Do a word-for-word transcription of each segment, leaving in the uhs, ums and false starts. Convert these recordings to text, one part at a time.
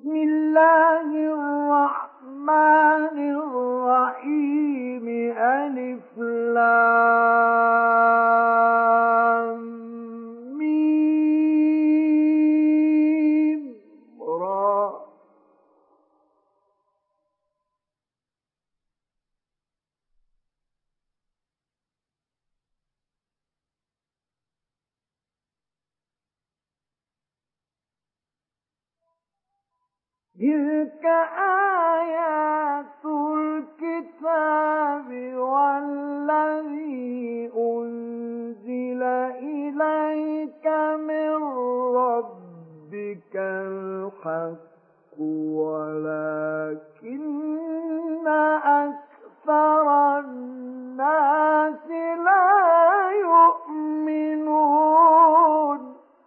بسم الله الرحمن الرحيم. ألف لام ميم را. تلك آيات الكتاب والذي أنزل إليك من ربك الحق ولكن أكثر الناس لا يؤمنون.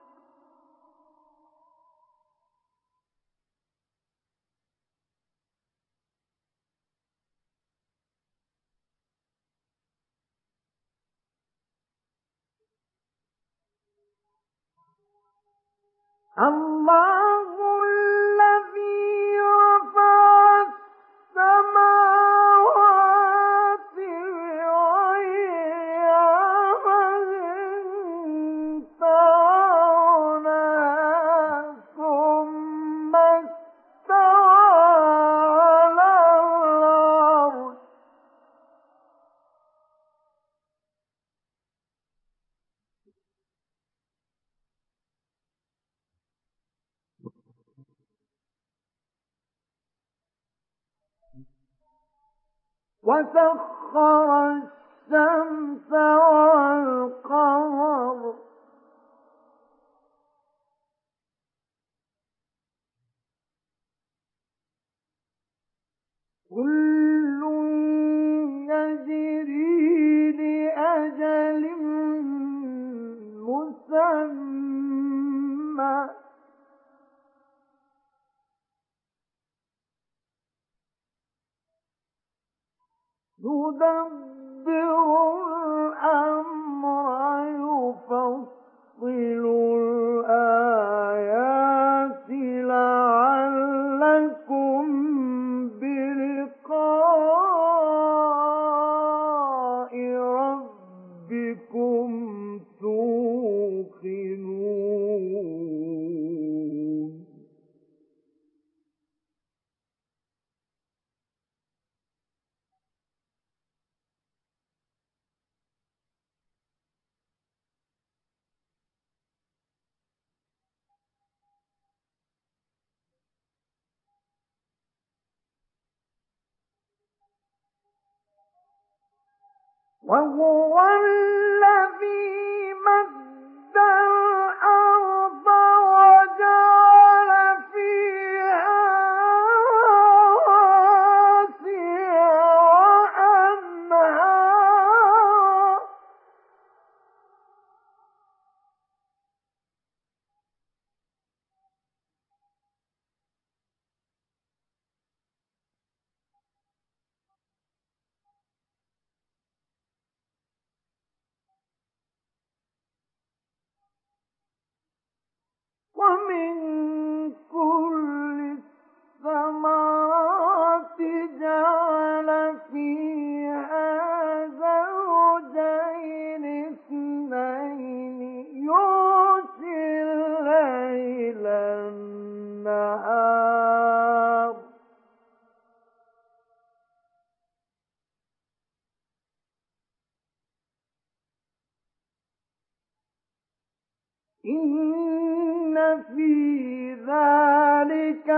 الله الذي رفع السماوات بغير عمد ترونها ثم استوى على العرش. وسخر الشمس والقمر كل يجري لأجل مسمى يدبر الأمر يفصل الآيات لعلكم بلقاء ربكم توقنون. وهو الذي مد الأرض وجعل فيها رواسي وأنهارا ومن كل الثمرات جعل فيها زوجين اثنين يغشي الليل النهار إن في ذلك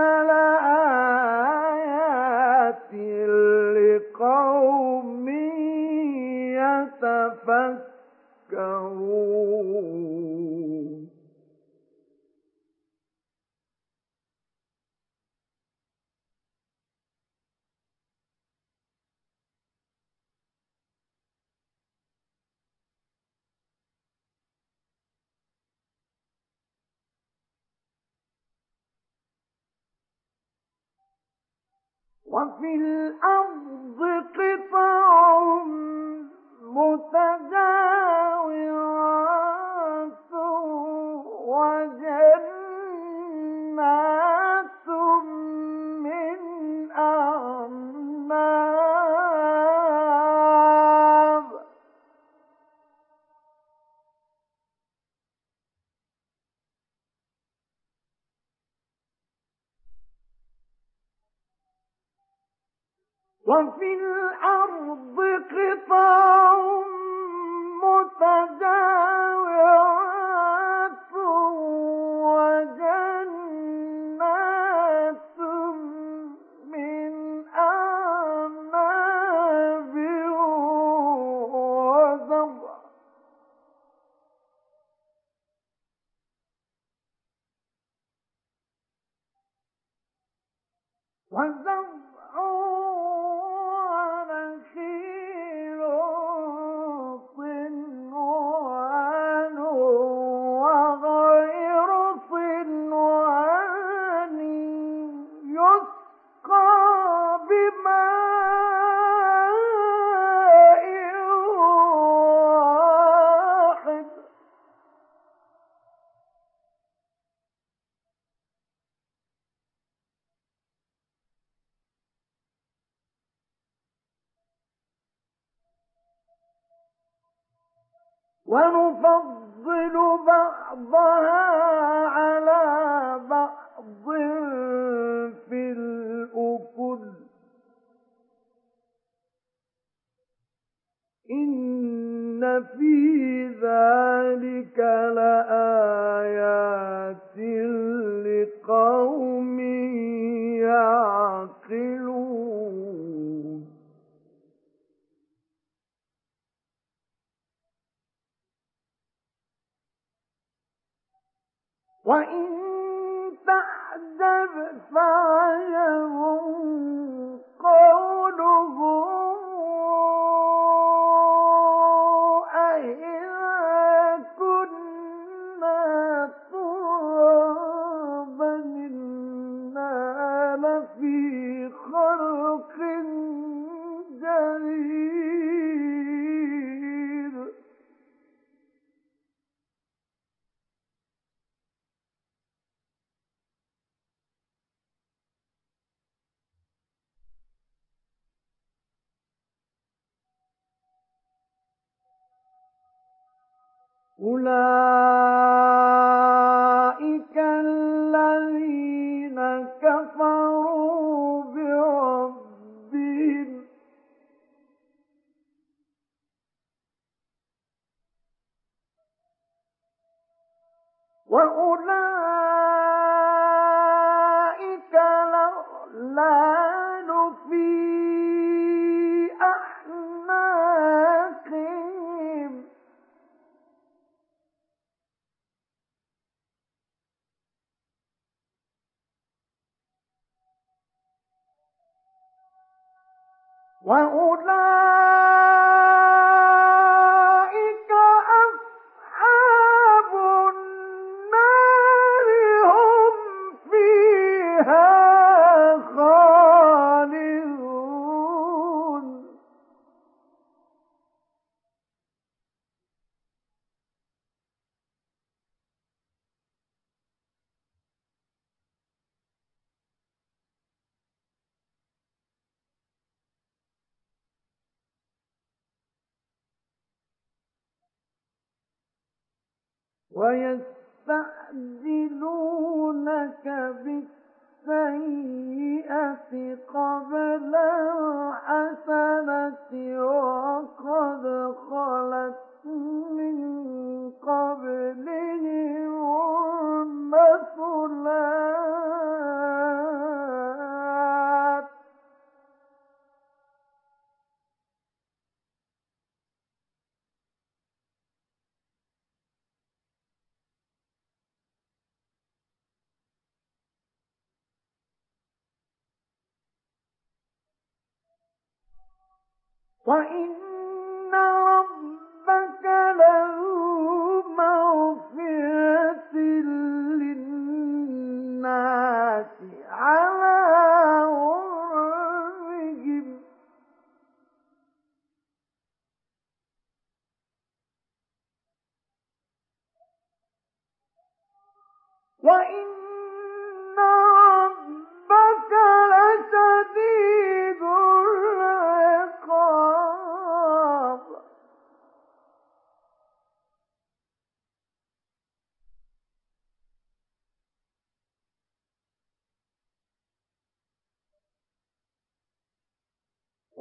لآيات لقوم يتفكرون. وفي الأرض قطع متجاورات وجنات وفي الأرض قطع متجاورات وجنات من أعناب وزرع وزرع ونخيل صنوان وغير صنوان يسقى بماء واحد ونفضل بعضها على بعض في الأكل إن في ذلك لآيات لقوم يعقلون وإن تعجب فعجب قولهم أإذا كنا ترابا إنا لفي خلق جديد أولئك الذين كفروا بربهم وأولئك الأغلال في أعناقهم وأولئك أصحاب النار هم فيها خالدون ويستعجلونك بالسيئة قبل الحسنة وقد خلت من قبلهم المثلات وإن ربك لذو مغفرة للناس على غرهم وإن ربك لشديد العقاب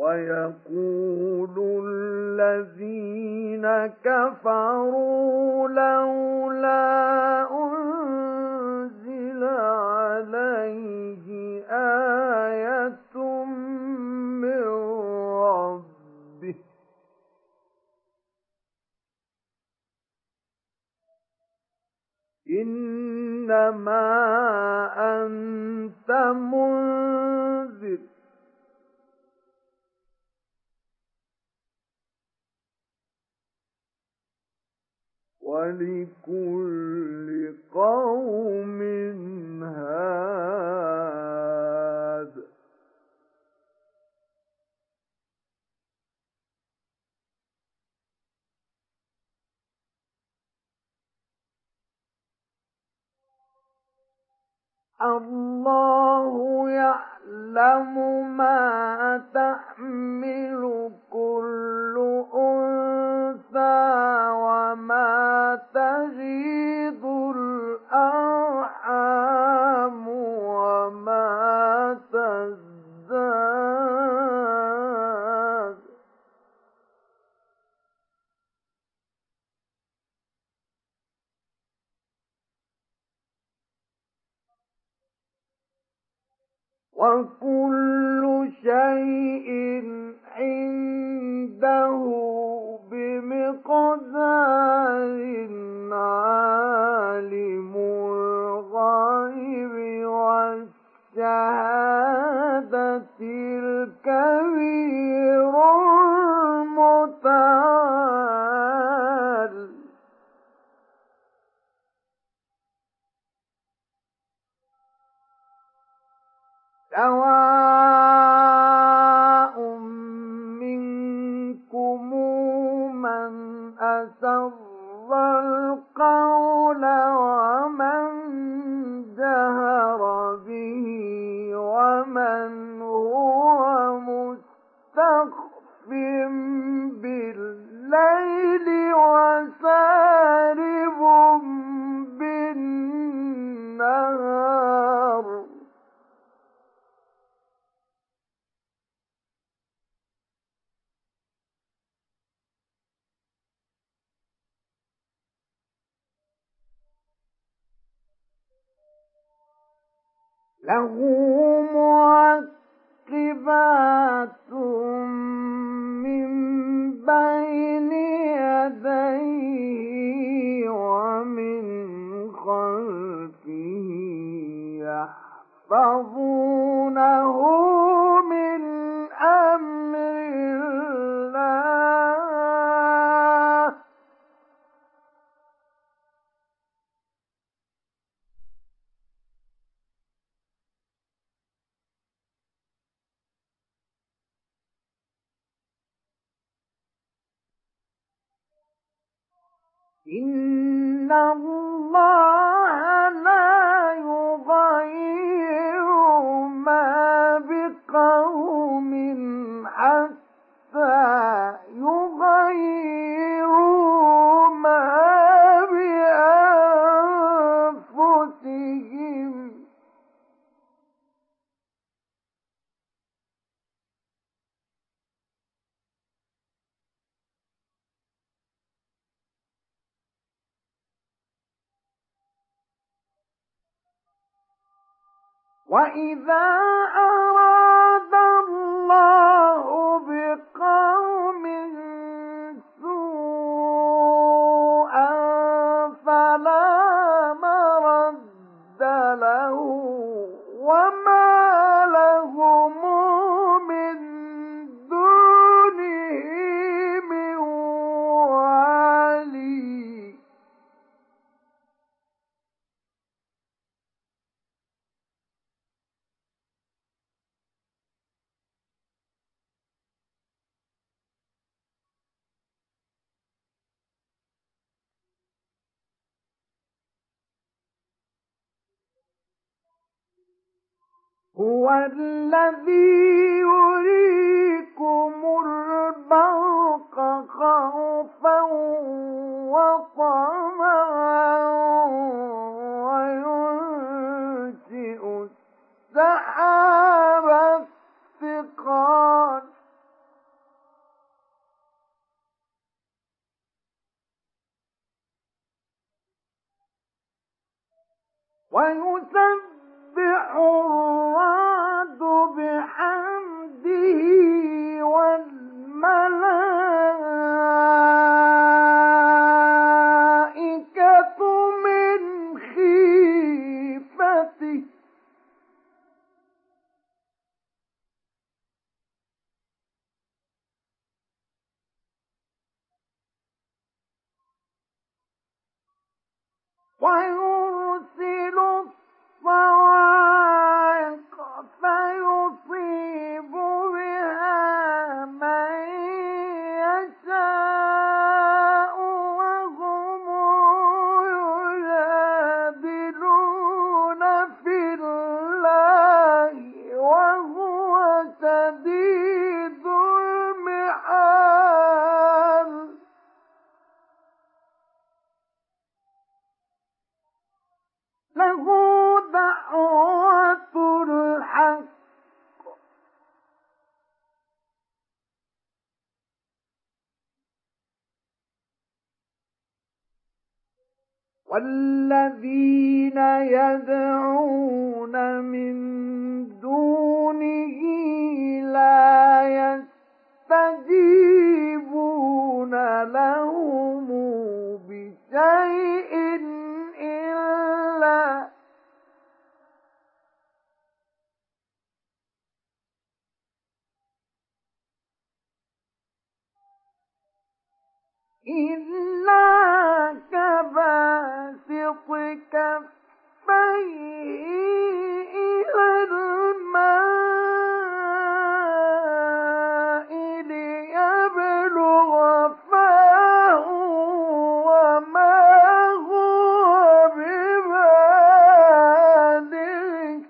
ويقول الذين كفروا لولا أنزل عليه آية من ربه إنما أنت منذر ولكل قوم هاد الله يعلم ما تحمل كل أنثى وما تغيض الأرحام وما تزداد وكل شيء عنده بمقدار عالم الغيب والشهادة الكبير المتعال سواء منكم من أسر القول ومن جهر به ومن هو مستخف بالليل وسارب بالنهار له معقبات من بين يديه ومن خلفه يحفظونه من أمر الله إن الله لا يغير ما بقوم حتى يغيروا ما بأنفسهم وَإِذَا أَرَادَ اللَّهُ بِقَوْمٍ سُوءًا فَلَا مَرَدَّ لَهُ وَمَا لَهُم مِّن دُونِهِ مِن وَالٍ هُوَ الَّذِي يُرِيكُمُ الْبَرْقَ خَوْفًا وَطَمَعًا وَيُنشِئُ السَّحَابَ الثِّقَالَ ويسبح الرعد بحمده والملائكة من خيفته ويرسل الصواعق فيصيب بها من يشاء وهم يجادلون في الله وهو شديد المحال له دعوة الحق والذين يدعون من دونه لا يستجيبون لهم بشيء إلا إلا كباسط كفيه إلى الماء ليبلغ فاه وما هو ببالغه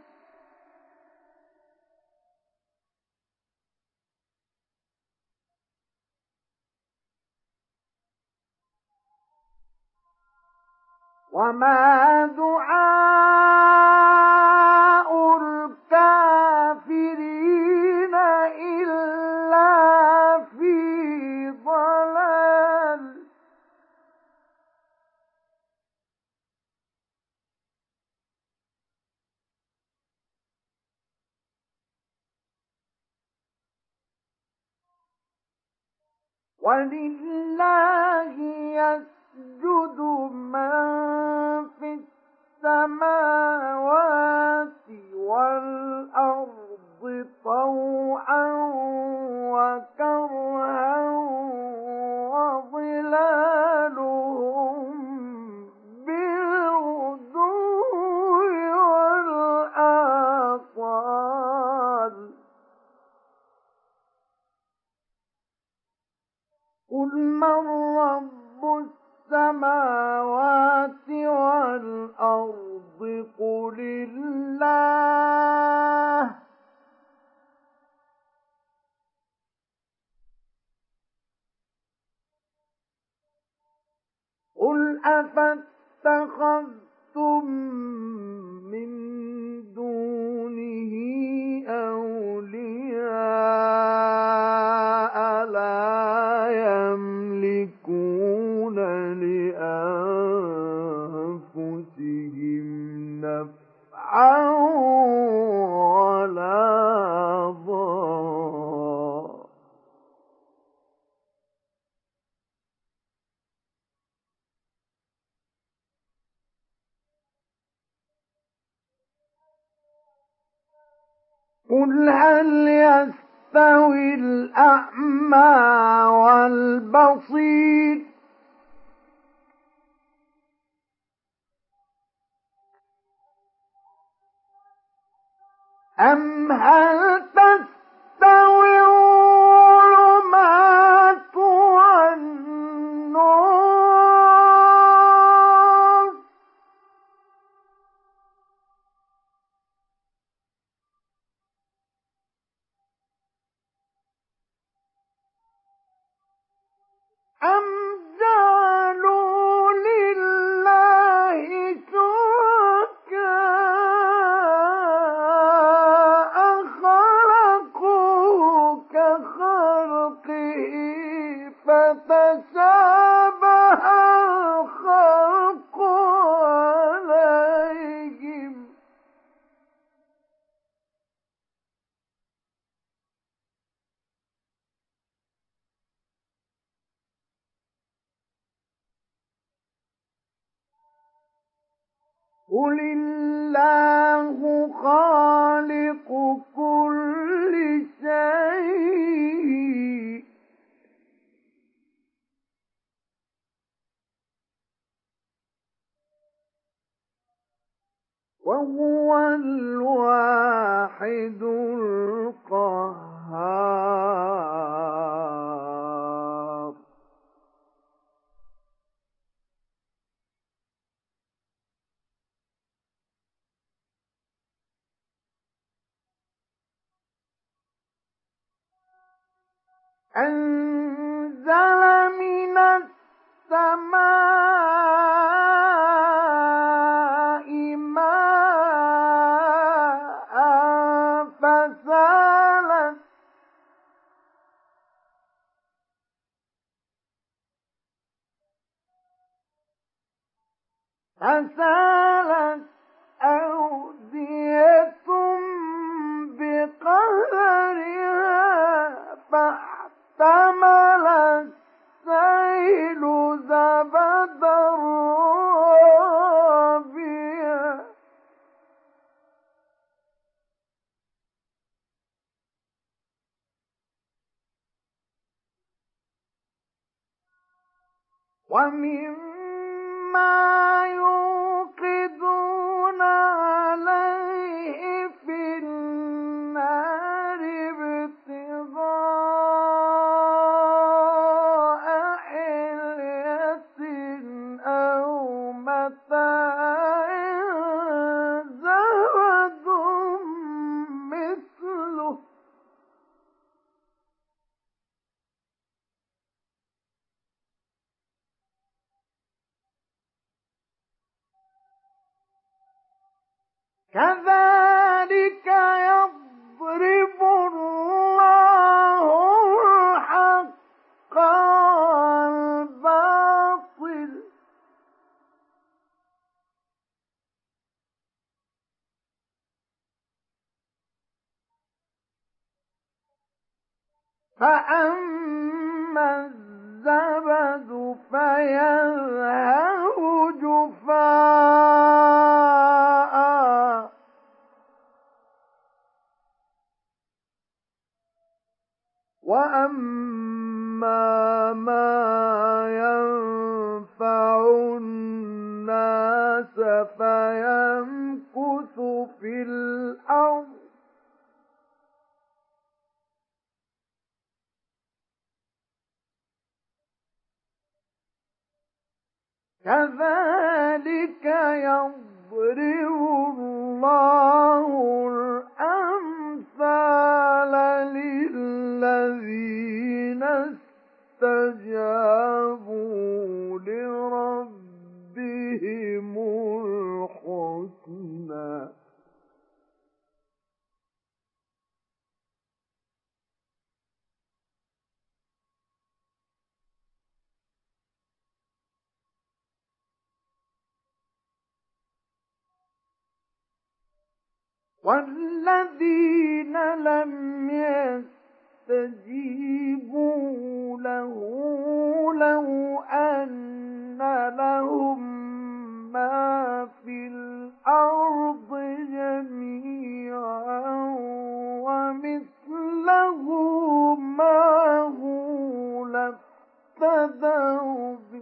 وما دعاء الكافرين إلا في ضلال ولله يسجد من في السماوات والأرض طوعا وكرها وظلالهم بالغدو والآصال قل من رب السماوات والأرض قل الله قل أفاتخذتم من دونه أولياء لا يملكون لأنفسهم نفعا ولا ضرا قل هل يستوي الأعمى والبصير أم هل تستوي الظلمات والنور أم جعلوا لله شركاء خلقوا كخلقه فتشابه الخلق عليهم قل الله خالق كل شيء وهو الواحد القهار. أنزل من السماء ماء فسالت فسالت أودية بقدرها فاحتمل السيل زبدا رابيا ومما يوقدون عليه في النار ابتغاء حلية أو متاع زبد مثله كذلك يضرب الله الحق والباطل فأما الزبد فيذهب جفاء وأما ما ينفع الناس فيمكث في الأرض كذلك يضرب الله الأمثال للذين استجابوا لربهم الحسنى والذين لم يستجيبوا له لو أن لهم ما في الأرض جميعا ومثله معه لافتدوا به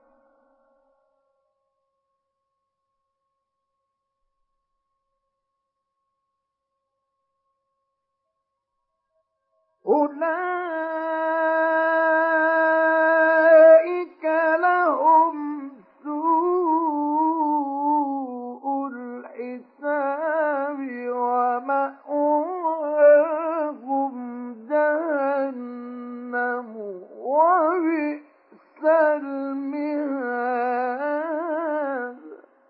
أولئك لهم سوء الحساب ومأواهم جهنم وبئس المهاد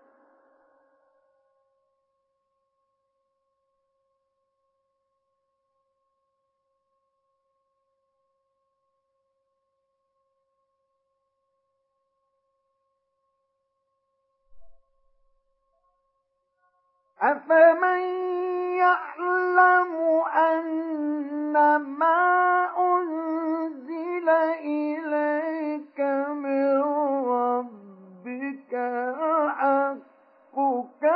أفمن يعلم أنما أنزل إليك من ربك الحق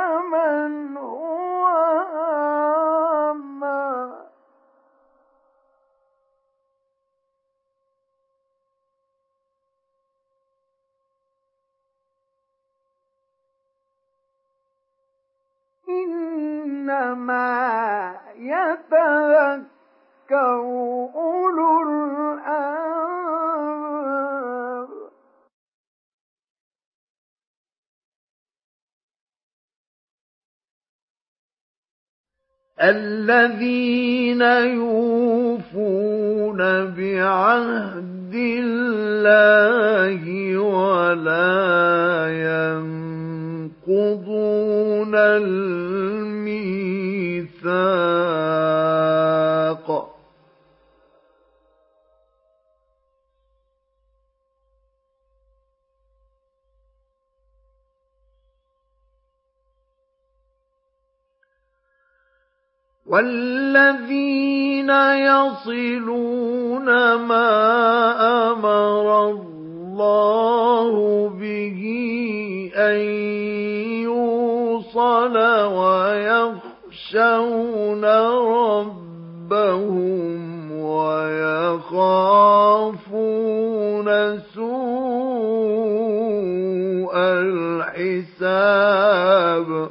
إنما يتذكر أولو الألباب. الذين يوفون بعهد الله ولا ينقضون الميثاق. والذين يصلون ما أمر الله به أن يوصل ويخشون ربهم ويخافون سوء الحساب.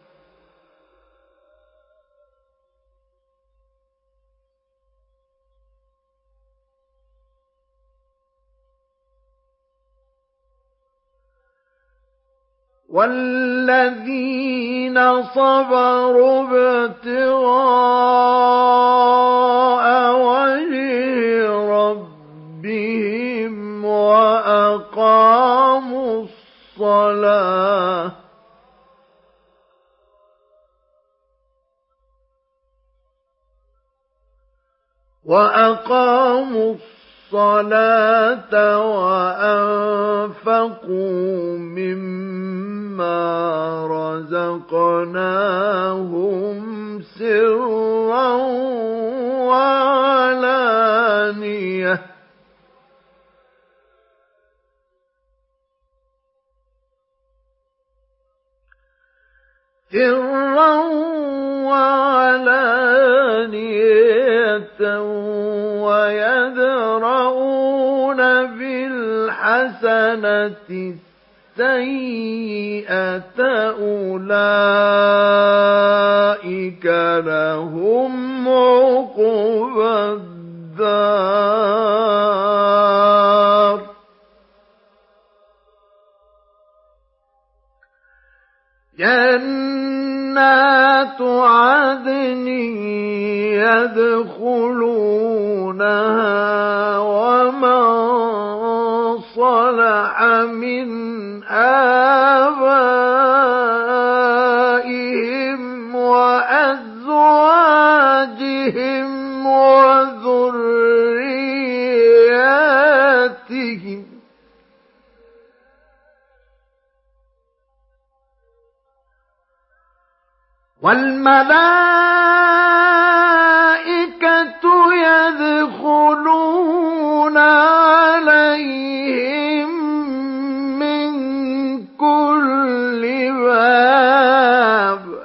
والذين صبروا ابتغاء وجه ربهم وأقاموا الصلاة وأقاموا الصلاة وأنفقوا مما رزقناهم سرا وعلانية سرا وعلانية ويدرؤون بالحسنة السيئة أولئك لهم عقبى الدار. جنات عدن يدخلونها ومن صلح من آبائهم وأزواجهم وذرياتهم والملائكة يدخلون عليهم من كل باب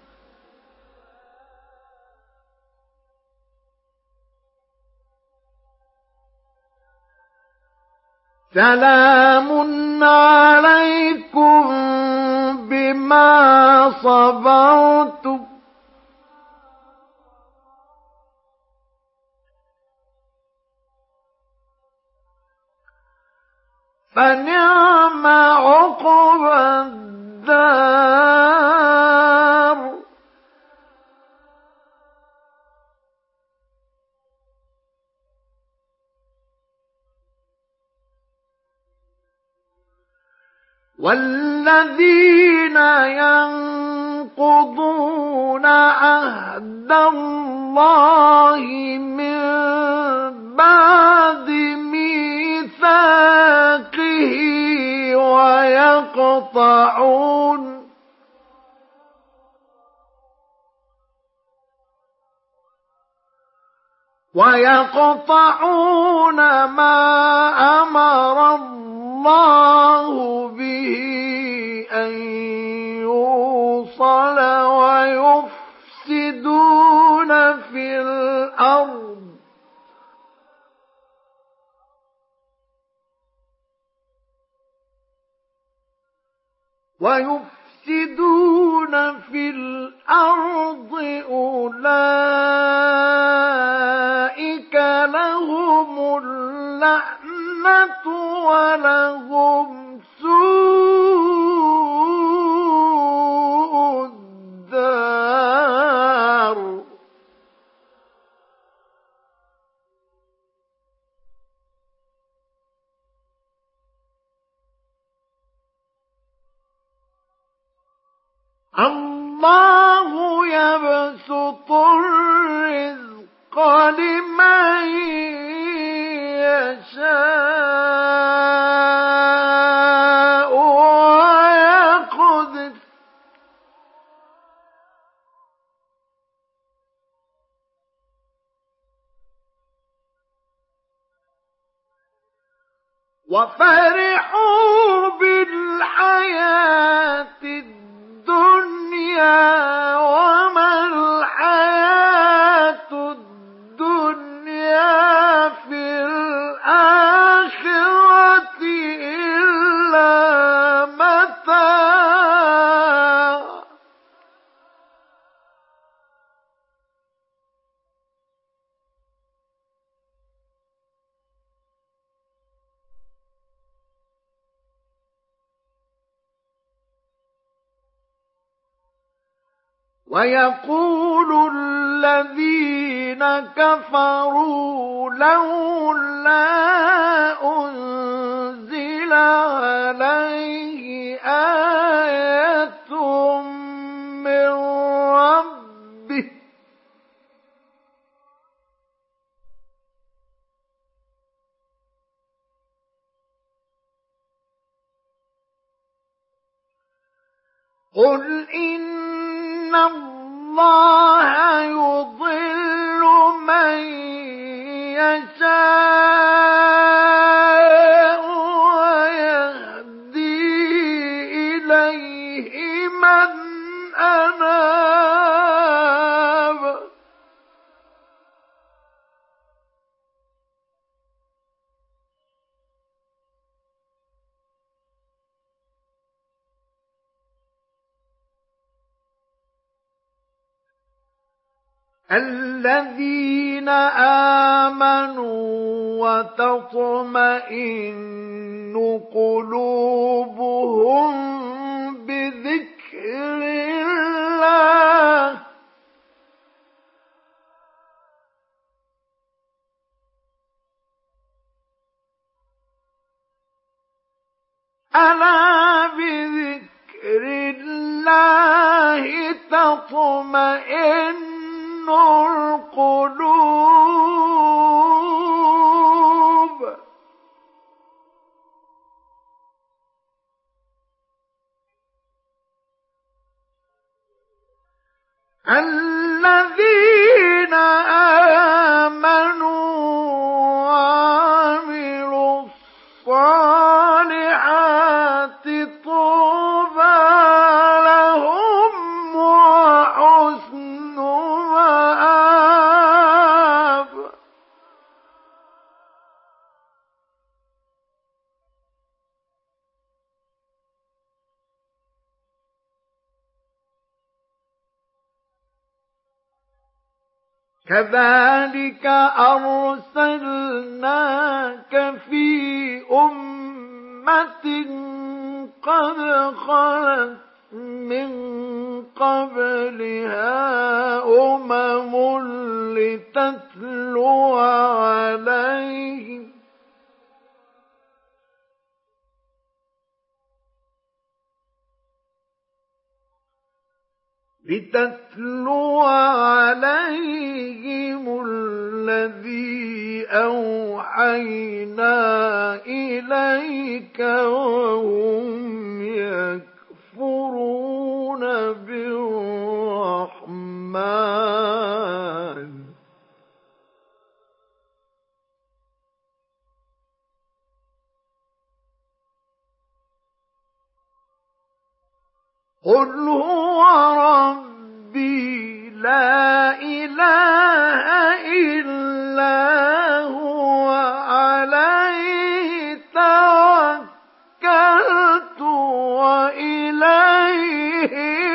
سلام عليكم بما صبرتم فنعم عقبى الدار. والذين ينقضون عهد الله من بعد ميثاقه ويقطعون ويقطعون ما أمر الله به أن يوصل ويفسدون في الأرض ويفسدون في الأرض الله يبسط الرزق لمن يشاء ويقدر وفرحوا بالحياة الدنيا وما الحياة الدنيا في الآخرة إلا متاع ويقول الذين كفروا لولا أنزل عليه آية من ربه قل إن الله يضل من يشاء ويهدي إليه من أناب الذين آمنوا وتطمئن قلوبهم بذكر الله ألا بذكر الله تطمئن القلوب الذين آمنوا وعملوا الصالحات طوبى لهم وحسن مآب كذلك أرسلناك في أمة قد خلت من قبلها أمم لتتلو عليهم لتتلو عليهم الذي أوحينا إليك وهم يكفرون بالرحمن قل هو ربي لا إله إلا هو عليه توكلت وإليه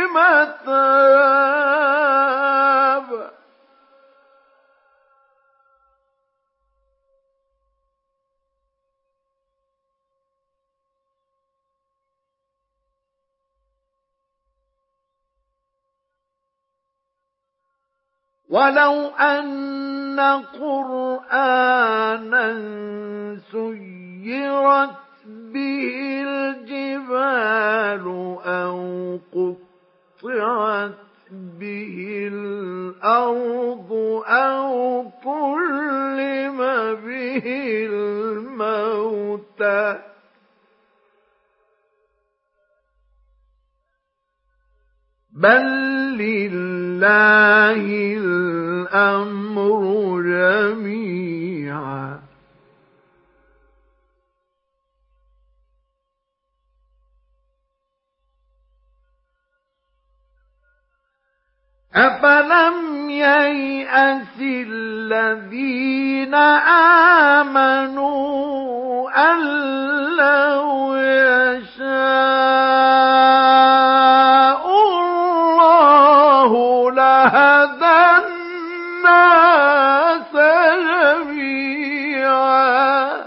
متاب ولو أن قرآنا سيرت به الجبال أو قطعت قُطِعَتْ بِهِ الْأَرْضُ أَوْ كُلِّمَ بِهِ الْمَوْتَى بَل لِّلَّهِ الْأَمْرُ جَمِيعًا أَفَلَمْ يَيْأَسِ الَّذِينَ آمَنُوا أَن لَّوْ يَشَاءُ اللَّهُ لَهَدَى النَّاسَ جَمِيعًا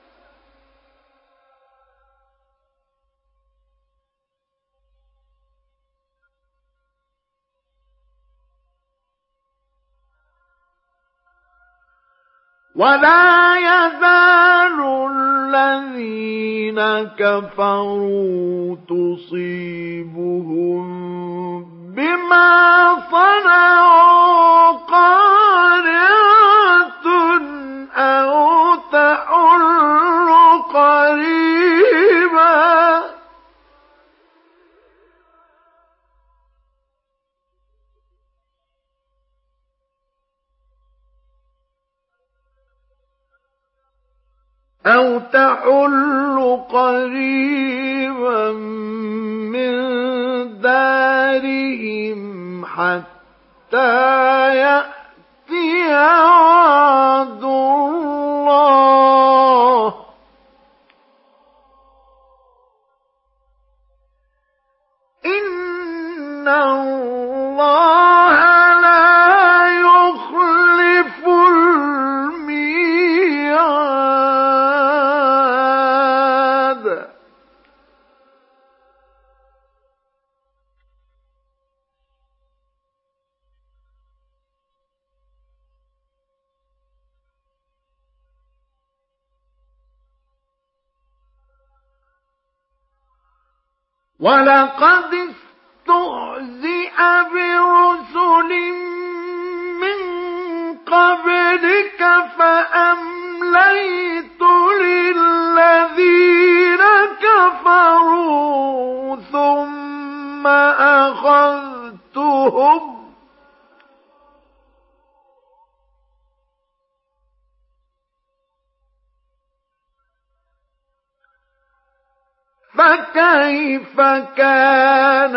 وَلَا يَزَالُ الَّذِينَ كَفَرُوا تُصِيبُهُم بِمَا صَنَعُوا قَارِعَةٌ أَوْ تَحُلُّ قَرِيبًا أَوْ تَحُلُّ قَرِيبًا مِّن دَارِهِمْ حَتَّىٰ يَأْتِيَ وَعْدُ اللَّهِ ۚ إِنَّ اللَّهَ لَا يُخْلِفُ الْمِيعَادَ وَلَقَدِ اسْتُهْزِئَ بِرُسُلٍ مِّن قَبْلِكَ فَأَمْلَيْتُ لِلَّذِينَ كَفَرُوا ثُمَّ أَخَذْتُهُمْ ۖ فَكَيْفَ كَانَ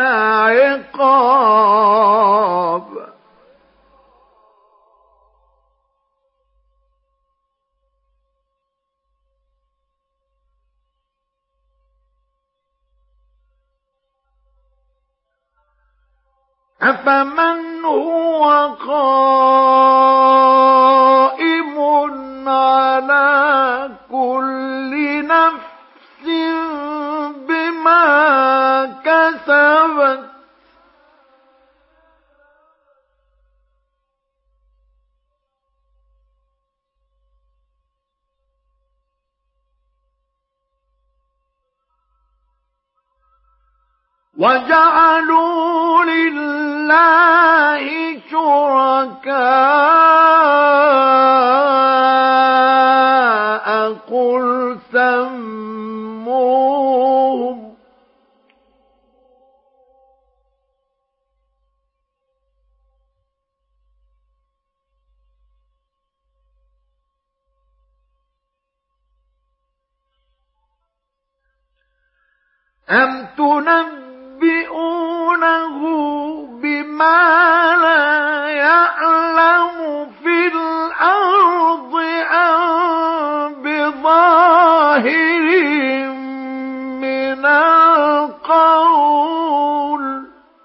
عِقَابِ أَفَمَنْ هُوَ قَائِمٌ عَلَى كُلِّ نَفْسٍ بِمَا كَسَبَتْ وَجَعَلُوا لِلَّهِ شُرَكَاءَ قُلْ سَمُّوهُمْ أَمْ تُنَبِّئُونَهُ بِمَا لَا يَعْلَمُ فِي الْأَرْضِ أَمْ بِظَاهِرٍ مِّنَ الْقَوْلِ ۗ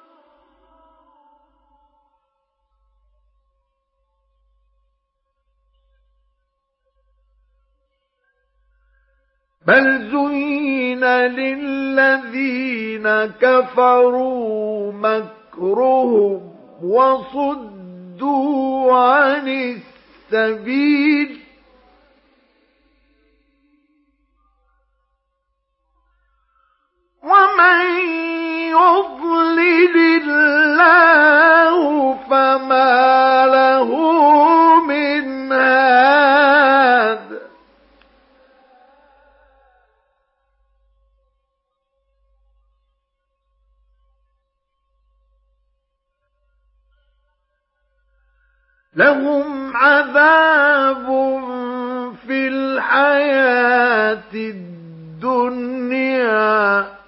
بَلْ زُيِّنَ لِلَّذِينَ كَفَرُوا مَكْرُهُمْ وَصُدُّوا عَنِ السَّبِيلِ ۗ وَمَن يُضْلِلِ لهم عذاب في الحياة الدنيا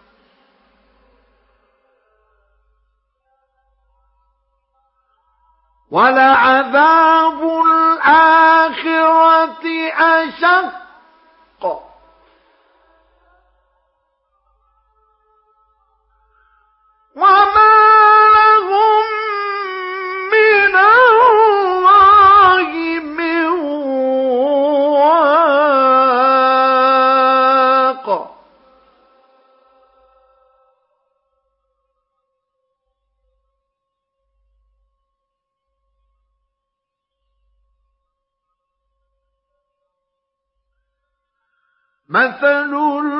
ولعذاب الآخرة أشق وما لهم من الله من واق مثل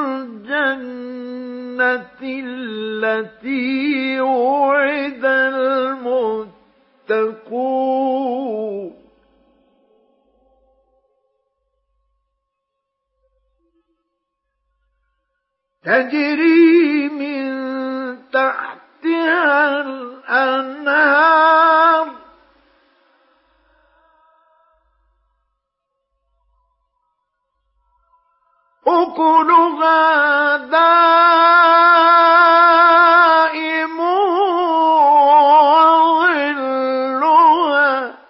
الجنة التي وعد المتقون تجري من تحتها الأنهار أكلها دائم وظلها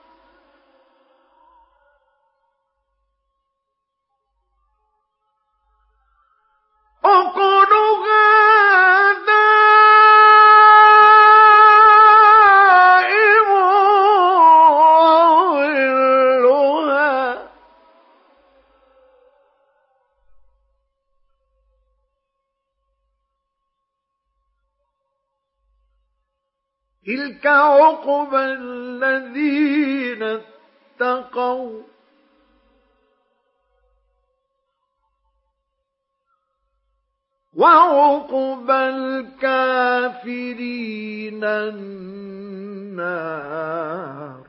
أكلها دائم وظلها تلك عقبى الذين اتقوا وعقبى الكافرين النار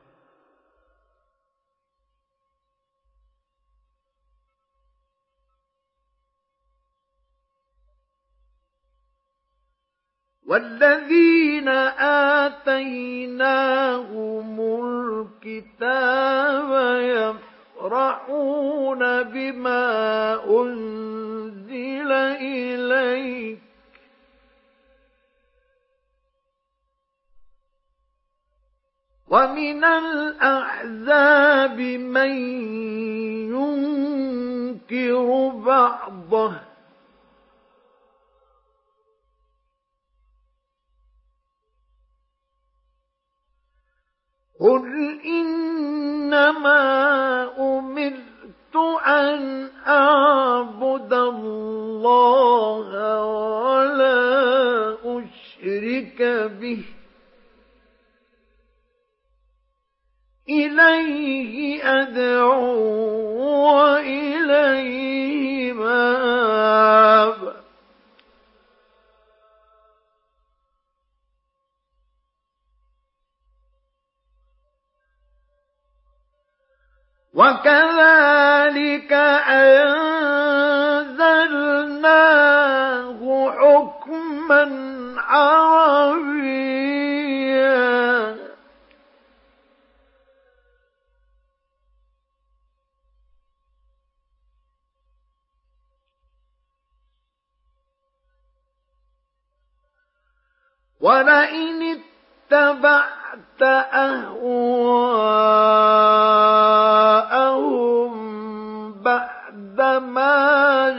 والذين آتيناهم الكتاب يفرحون بما أنزل إليك ومن الأحزاب من ينكر بعضه قل إنما أمرت أن أعبد الله ولا أشرك به إليه أدعو وإليه مآب وكذلك أنزلناه حكما عربيا ولئن اتبعت أهواءهم بعد ما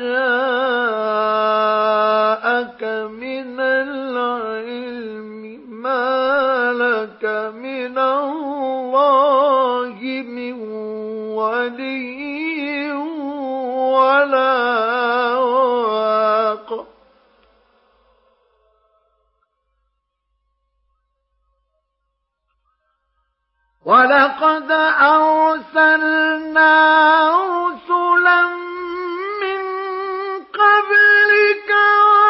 جاءك من العلم ما لك من الله من ولي ولا واق ولقد أرسلنا رسلا من قبلك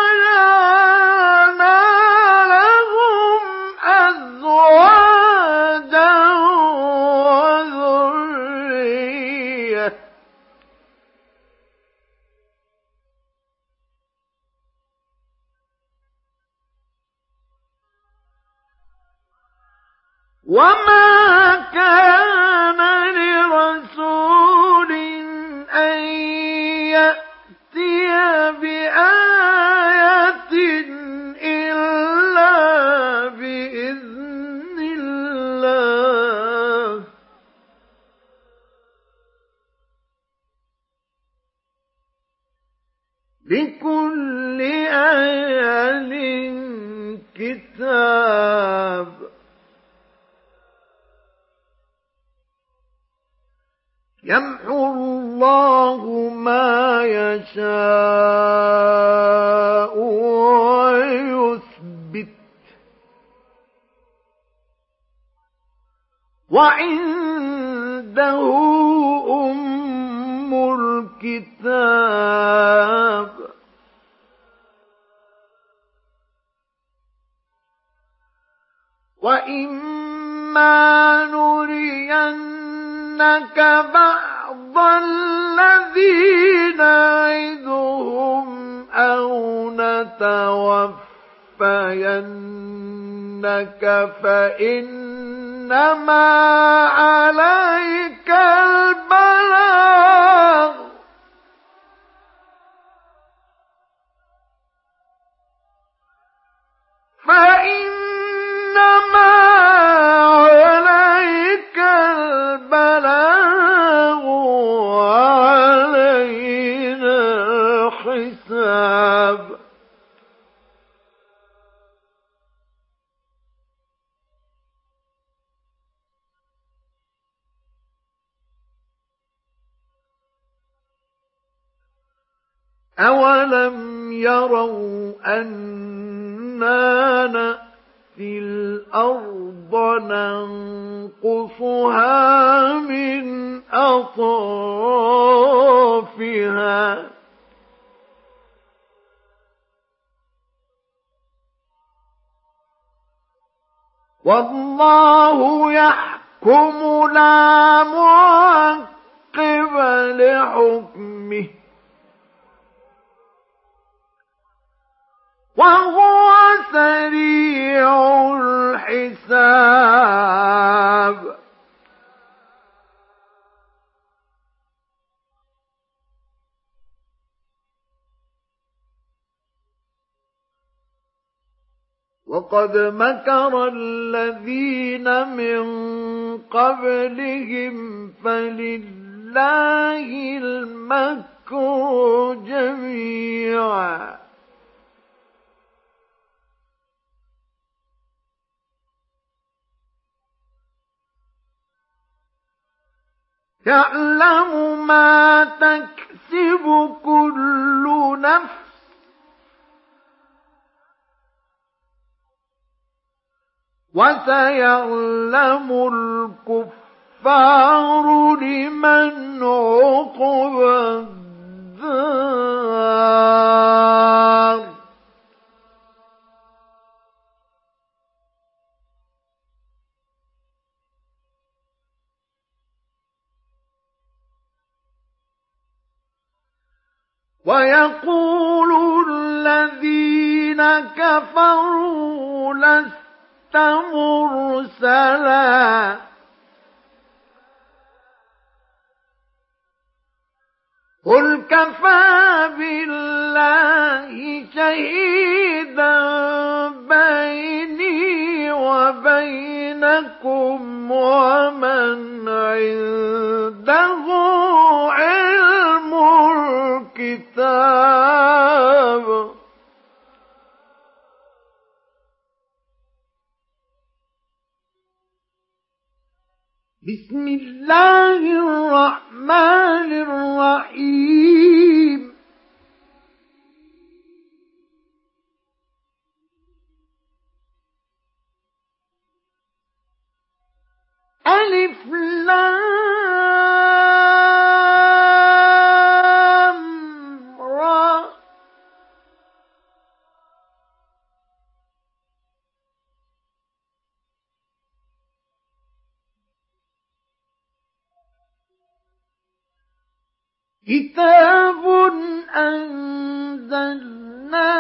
وجعلنا لهم أزواجا وذرية وما كان لرسول أن يأتي بآية إلا بإذن الله لكل أجل كتاب يمحو الله ما يشاء ويثبت وعنده أم الكتاب وإما نرينك بعض الذين نعدهم أو نتوفينك فإنما عليك البلاغ فإنما عليك البلاغ وعلينا الحساب أولم يروا أنا نأتي الأرض ننقصها من أطرافها والله يحكم لا معقب لحكمه وهو سريع الحساب وقد مكر الذين من قبلهم فلله المكر جميعا يعلم ما تكسب كل نفس وسيعلم الكفار لمن عقبى الدار ويقول الذين كفروا لست مرسلا قل كفى بالله شهيدا بيني وبينكم ومن عنده علم الكتاب بسم الله الرحمن الرحيم ألف لام را كتاب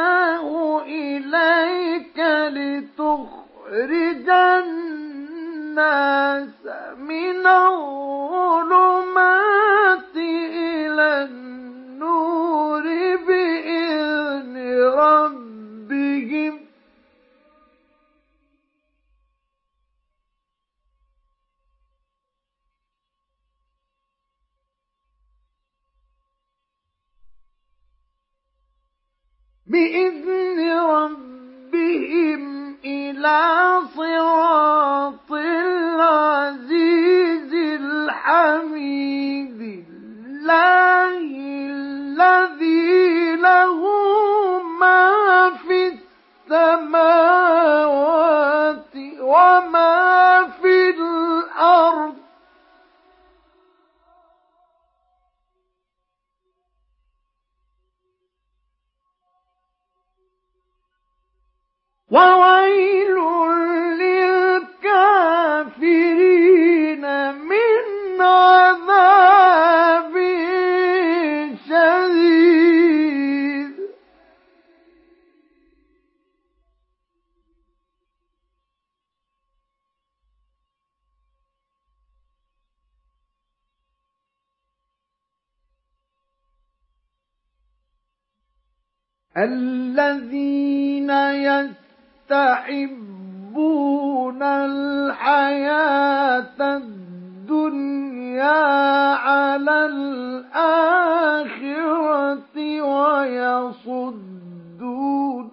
أنزلناه إليك لتخرج الناس الناس من الظلمات إلى النور بإذن ربهم بإذن ربهم إلى صراط العزيز الحميد الله الذي له ما في السماوات وما في الأرض وويل للكافرين من عذاب شديد الذين يستحبون الحياة الدنيا على الآخرة ويصدون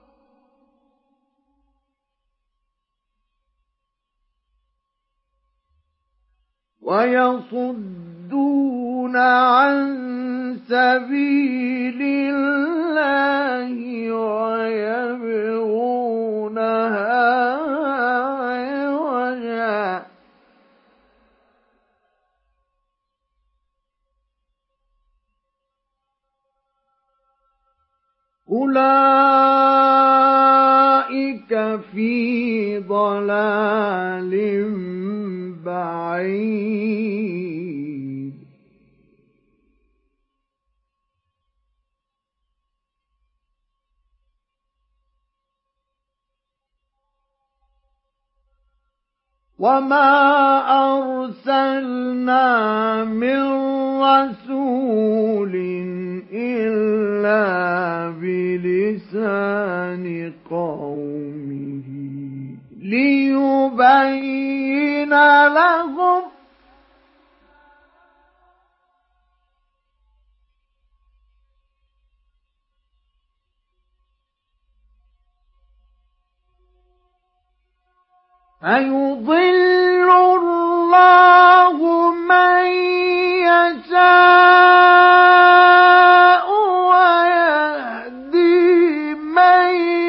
ويصدون عن سبيل الله ويبغونها عوجا أولئك في ضلال بعيد وما أرسلنا من رسول إلا بلسان قومه ليبين لهم فيضل الله من يشاء ويهدي من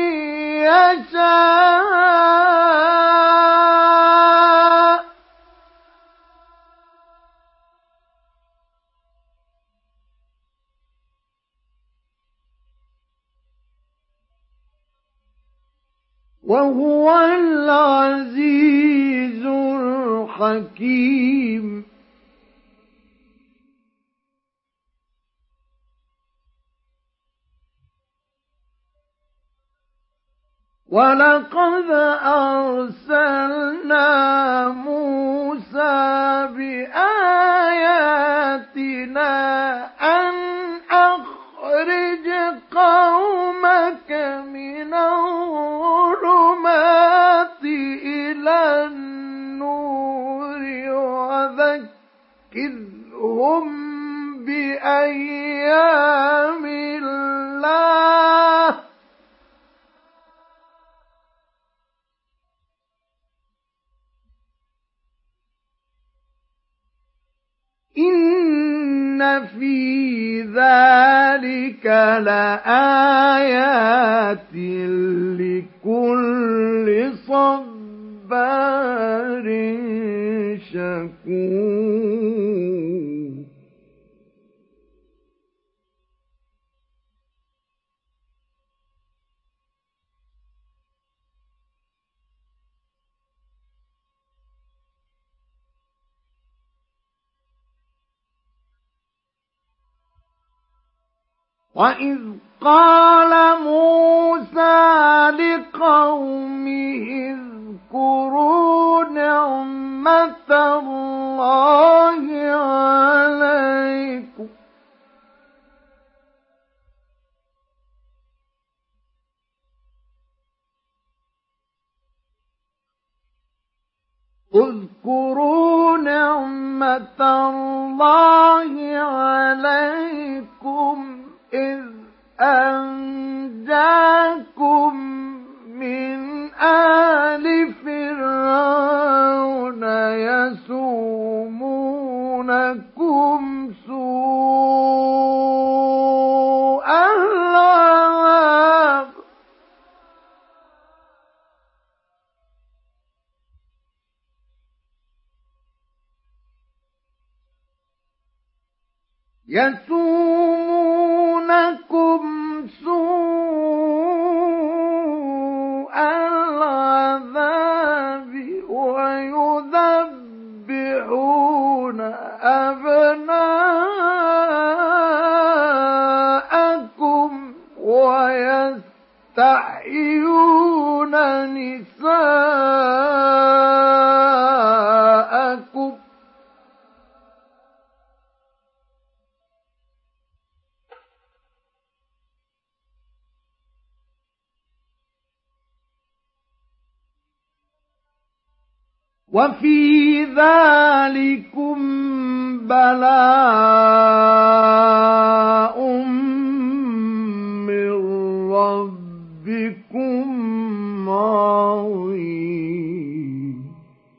يشاء وهو العزيز الحكيم ولقد أرسلنا موسى بآياتنا أن أخرج قومك من الظلمات إلى النور وذكرهم بأيام الله إن في ذلك لآيات لكل صبار شكور وإذ قال موسى لقومه اذكروا نعمة اذكروا نعمة الله عليكم إذ أنجاكم من آل فرعون يسومونكم سوء العذاب يسومونكم سوء العذاب ويذبحون أبناءكم ويستحيون نساءكم وفي ذلكم بلاء من ربكم عظيم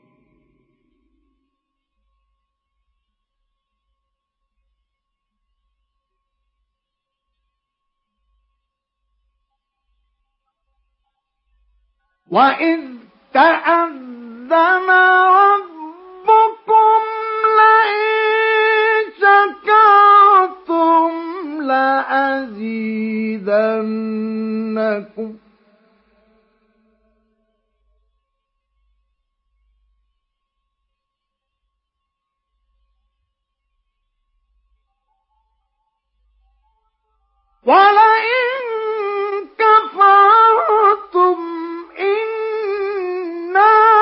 وإذ تأذن ربكم لئن شكرتم لأزيدنكم ولئن كفرتم إن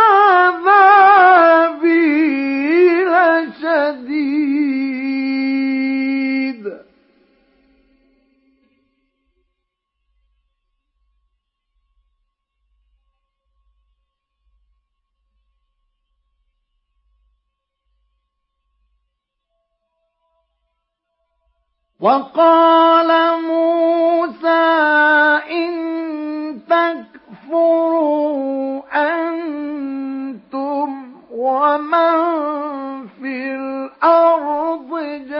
عذابي لشديد وقال موسى إن تكفروا أنتم ومن في الأرض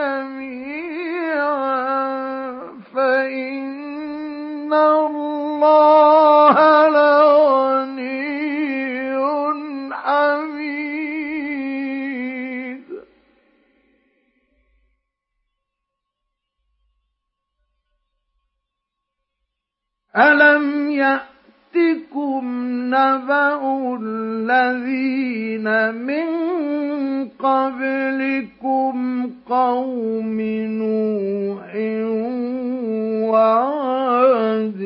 جميعا فإن الله لغني حميد ألم يأتكم نبأ الذين من قبلكم قوم نوح وعاد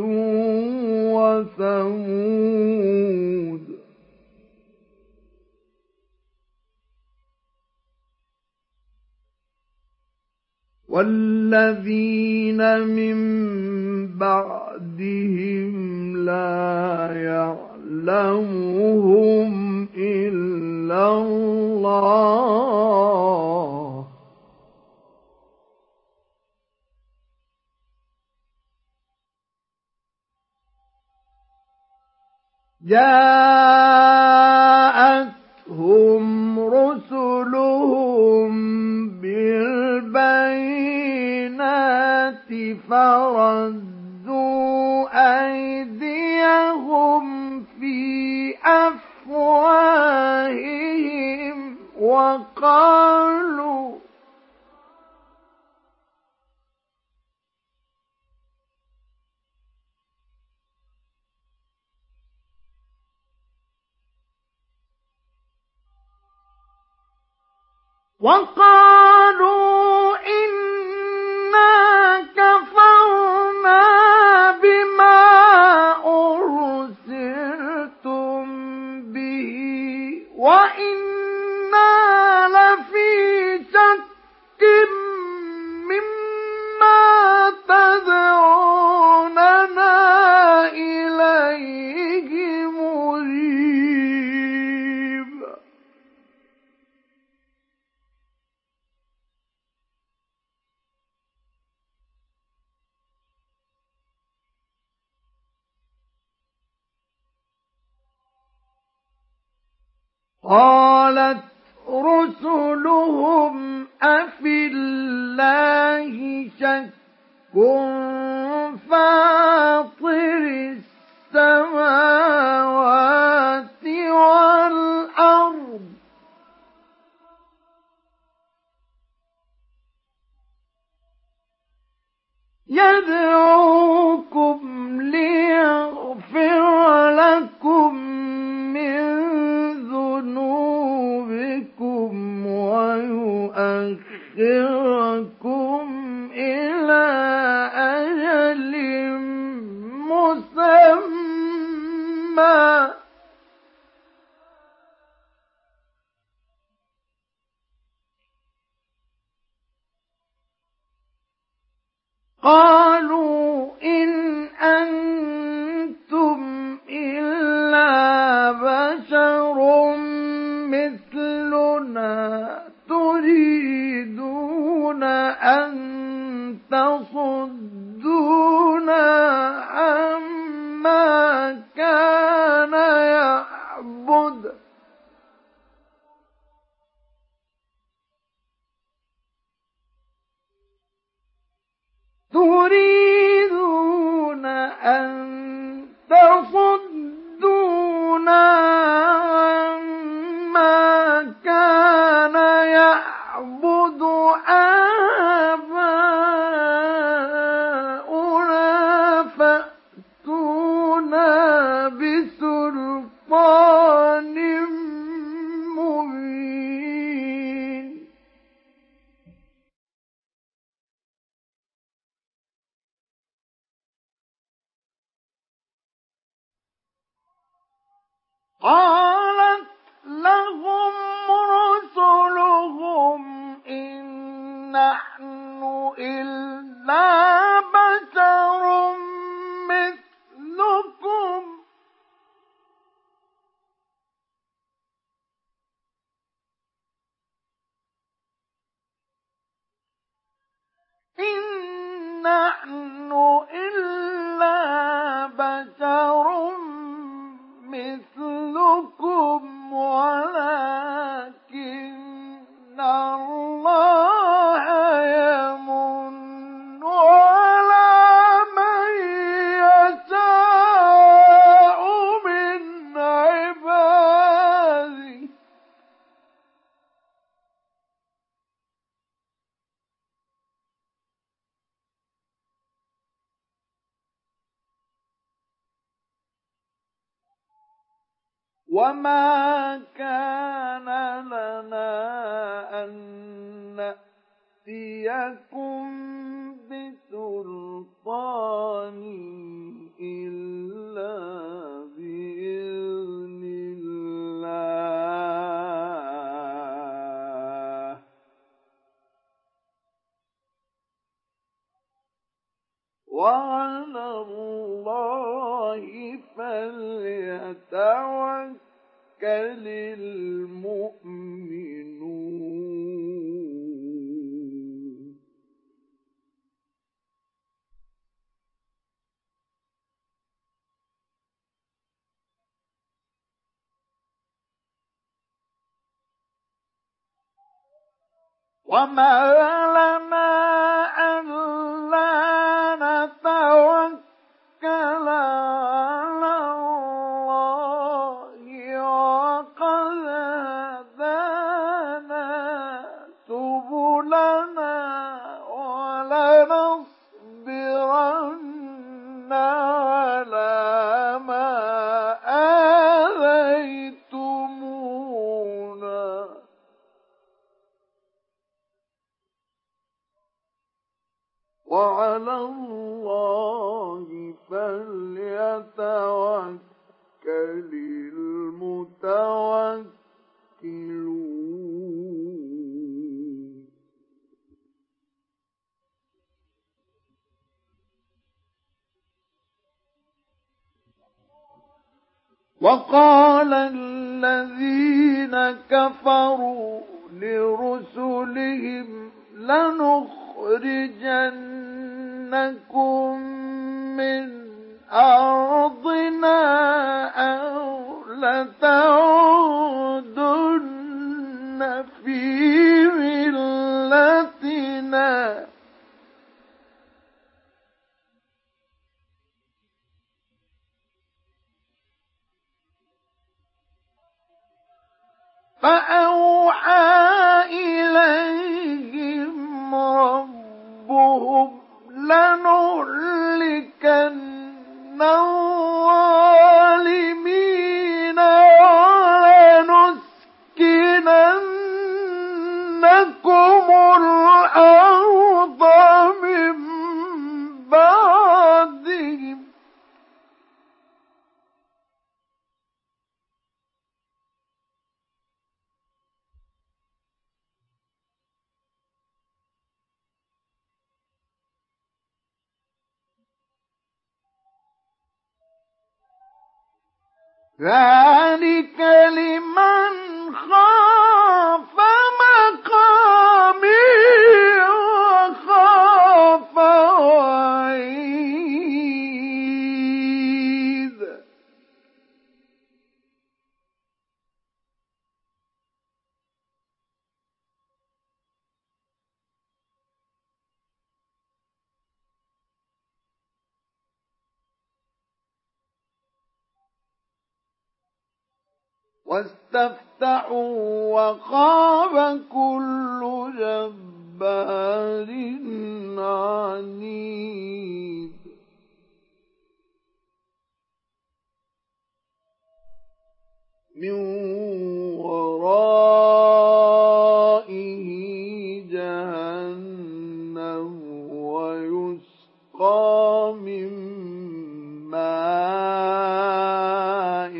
وثمود والذين من بعدهم لا يعلمهم إلا الله جاءتهم رسلهم بالبينات فردوا أيديهم في أفواههم وقالوا وقالوا إنا كفرنا بما أرسلتم به وإنا لفي شك مما تدعوننا إليه مريب قالت رسلهم أفي الله شك فاطر السماوات والأرض يدعوكم ليغفر لكم من ذنوبكم ويؤخركم إلى أجل مسمى قالوا إن أنتم إلا بشر مثلنا تريدون أن تصدونا عما كان يعبد تريدون أن تصدونا عما كان يعبد آباؤنا فأتونا بسلطان مبين قالت لهم رسلهم إن نحن إلا بشر مثلكم إن نحن إلا بشر مثلكم ولكن الله يمن على من يشاء من عباده وما كان لنا أن نأتيكم بسلطان إلا بإذن الله وعلى الله فليتوكل المؤمنون وما لنا ألا نتوكل على الله وقد هدانا سبلنا ولنصبرن على ما آذيتمونا وعلى الله فليتوكل المتوكلون وقال الذين كفروا لرسلهم لنخرجنكم من أرضنا أو لتعودن فأوحى إليهم ربهم لنهلكن الظالمين ولنسكننكم الأرض من بعدهم ذلك لمن خاف مقامي وخاف وعيد. واستفتحوا وخاب كل جبار عنيد. من ورائه جهنم ويسقى من ماء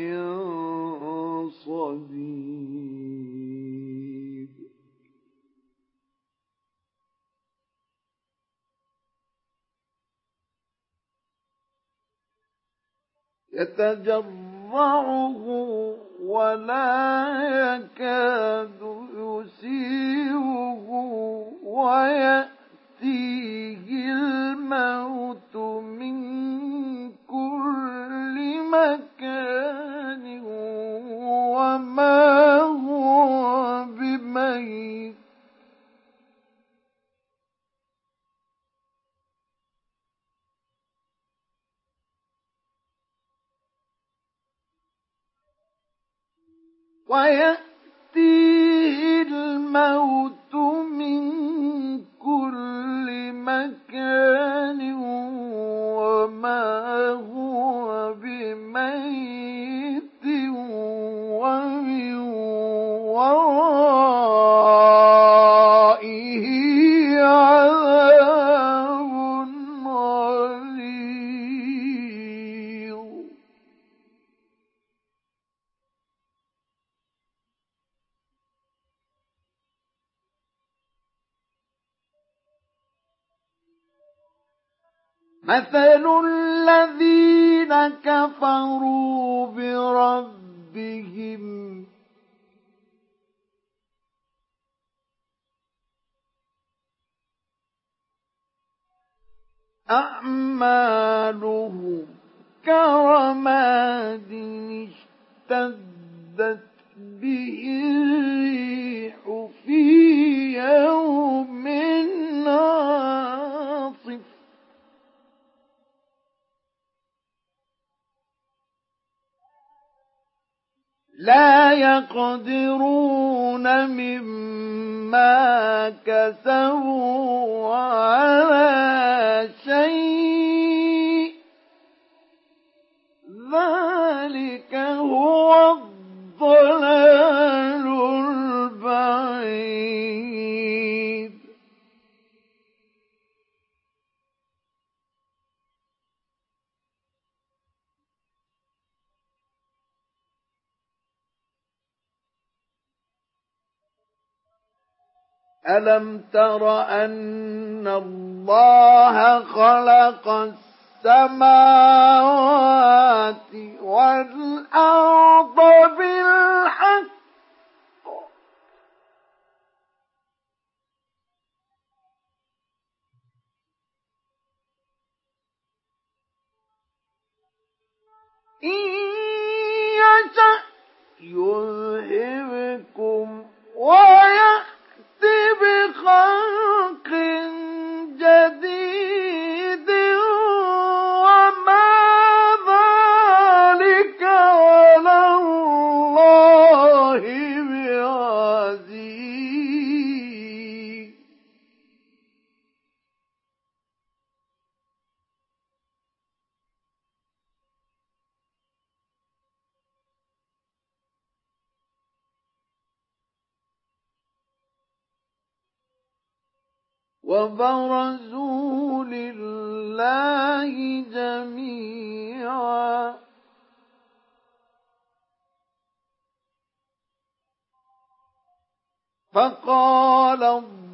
صديد. يتجرعه ولا يكاد يسيغه ويأتيه الموت من كل مكان وما هو بميت. ويأتيه الموت من كل مكان وما هو بميت ومن ورائه عذاب غليظ. مثل الذين كفروا بربهم أعمالهم كرماد اشتدت به الريح في يوم عاصف لا يقدرون مما كسبوا على شيء ذلك هو الضلال البعيد. ألم تر أن الله خلق السماوات والأرض بالحق إن يشأ يذهبكم ويأتي بخلق جديد وما ذلك على الله بعزيز. وبرزوا لله جميعا فقال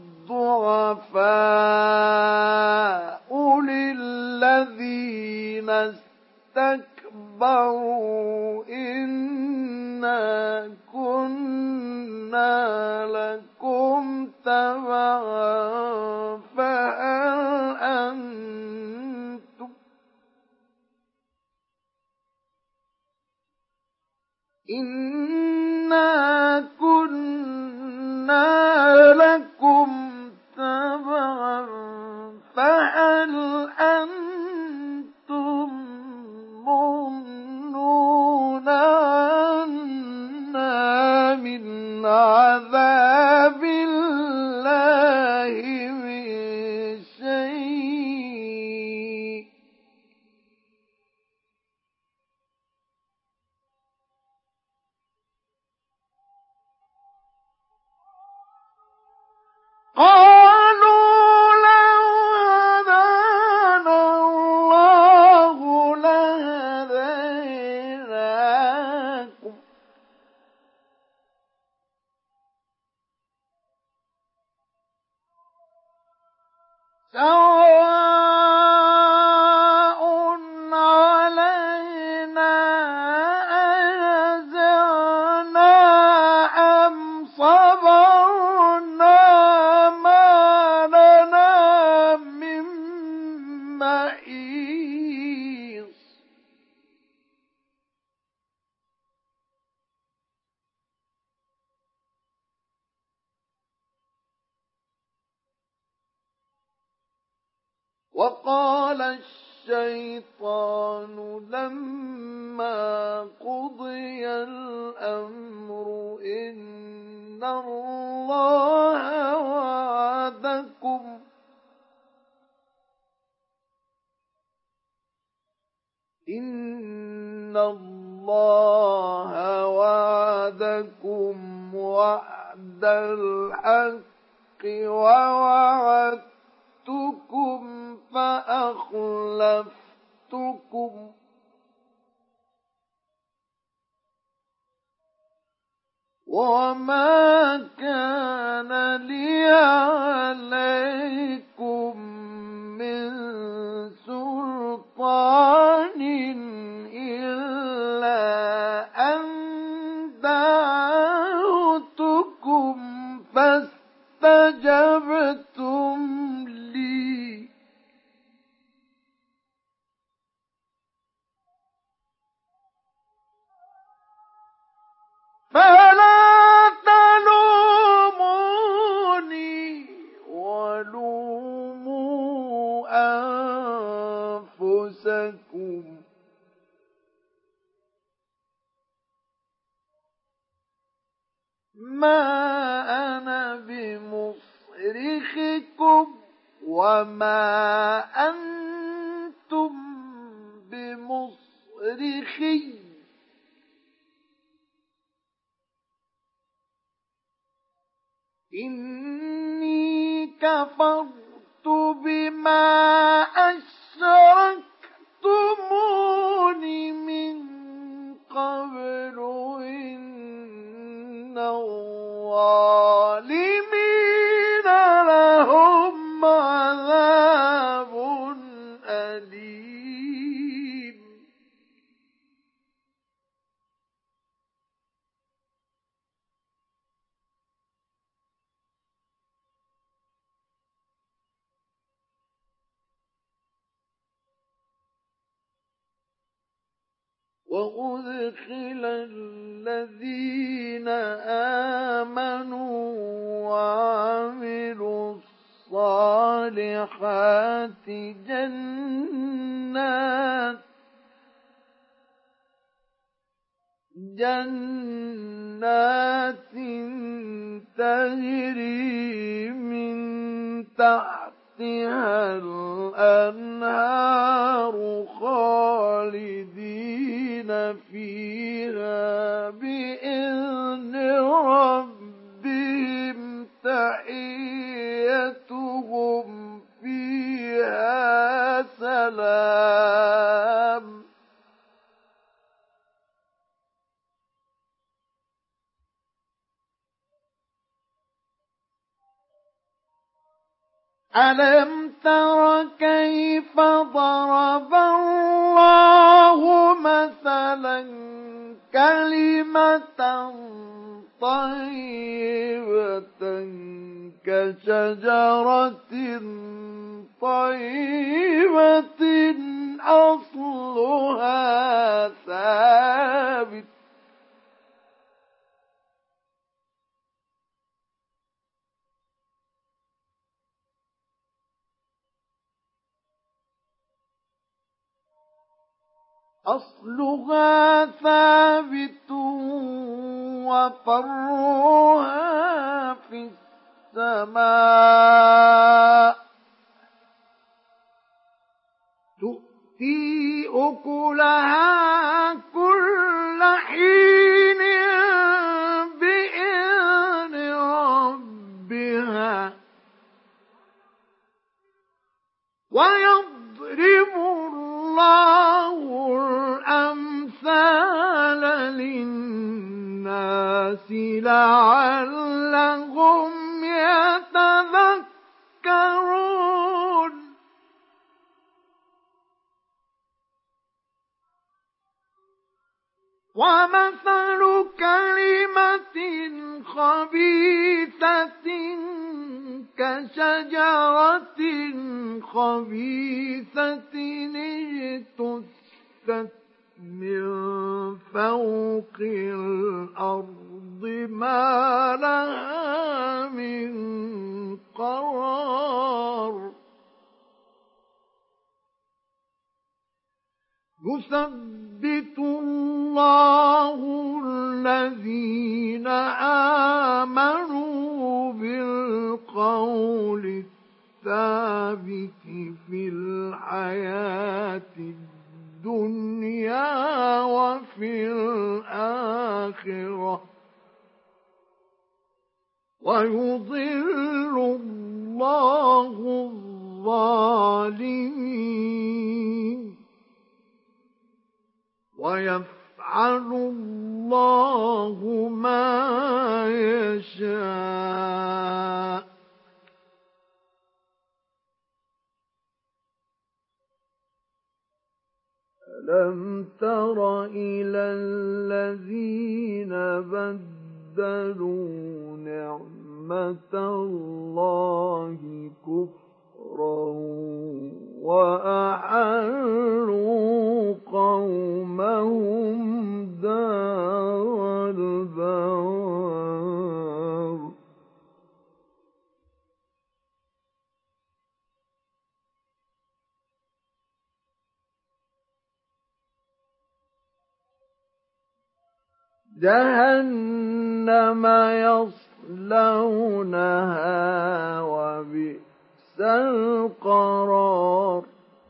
الضعفاء للذين استكبروا إنا كنا لكم تبعا فهل أنتم إنا كنا لكم تبعا فهل أنتم مغنون عنا من عذاب الله من شيء قالوا لو هدانا الله لهديناكم سواء علينا أجزعنا أم صبرنا ما لنا من محيص وقال الشيطان لما قضي الأمر إن الله وعدكم إن الله وعدكم وعد الحق ووعدتكم فأخلفتكم وما كان لي عليكم من سلطان إلا أن دعوتكم فاستجبتم لي فلا تلوموني ولوموا أنفسكم ما أنا بمصرخكم وما أنتم بمصرخي إني كفرت بما أشركتمون من قبل إن الظالمين لهم عذاب أليم وأدخل الذين آمنوا وعملوا الصالحات جنات جنات تجري من تحتها الأنهار خالدين فيها بإذن ربهم تحيتهم ألم تر كيف ضرب الله مثلا كلمة طيبة كشجرة طيبة أصلها ثابت أصلها ثابت وفرعها في السماء تؤتي أكلها كل حين بإذن ربها ويضرب الله الأمثال للناس لعلهم يتذكرون ومثل كلمة خبيثة كشجرة خبيثة اجتثت من فوق الأرض ما لها من قرار يثبت الله الذين آمنوا بالقول الثابت في الحياة الدنيا وفي الآخرة ويضل الله الظالمين ويفعل الله ما يشاء ألم تر إلى الذين بدلوا نعمة الله كفرا وأحلوا قومهم دار البوار جهنم يصلونها وبئس القرار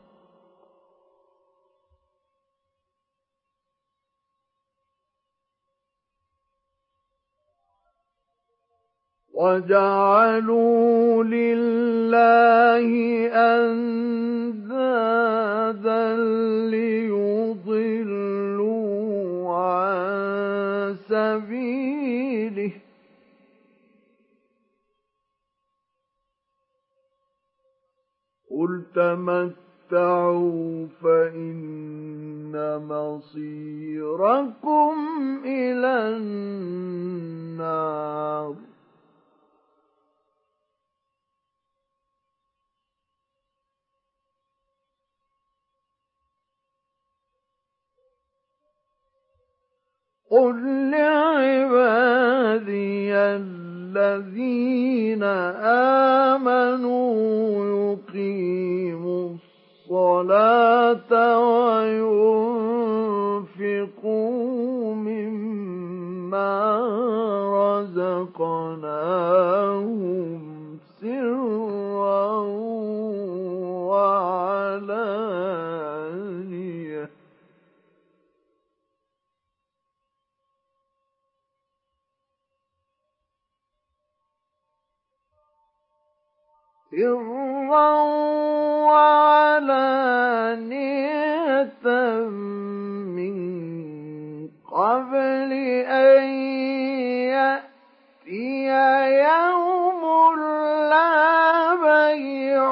وجعلوا لله أندادا ليضلوا عن سبيله قل تمتعوا فإن مصيركم إلى النار قل لعبادي الذين آمنوا يقيموا الصلاة وينفقوا مما رزقناهم سرا وعلانية سرا وعلانية من قبل أن يأتي يوم لا بيع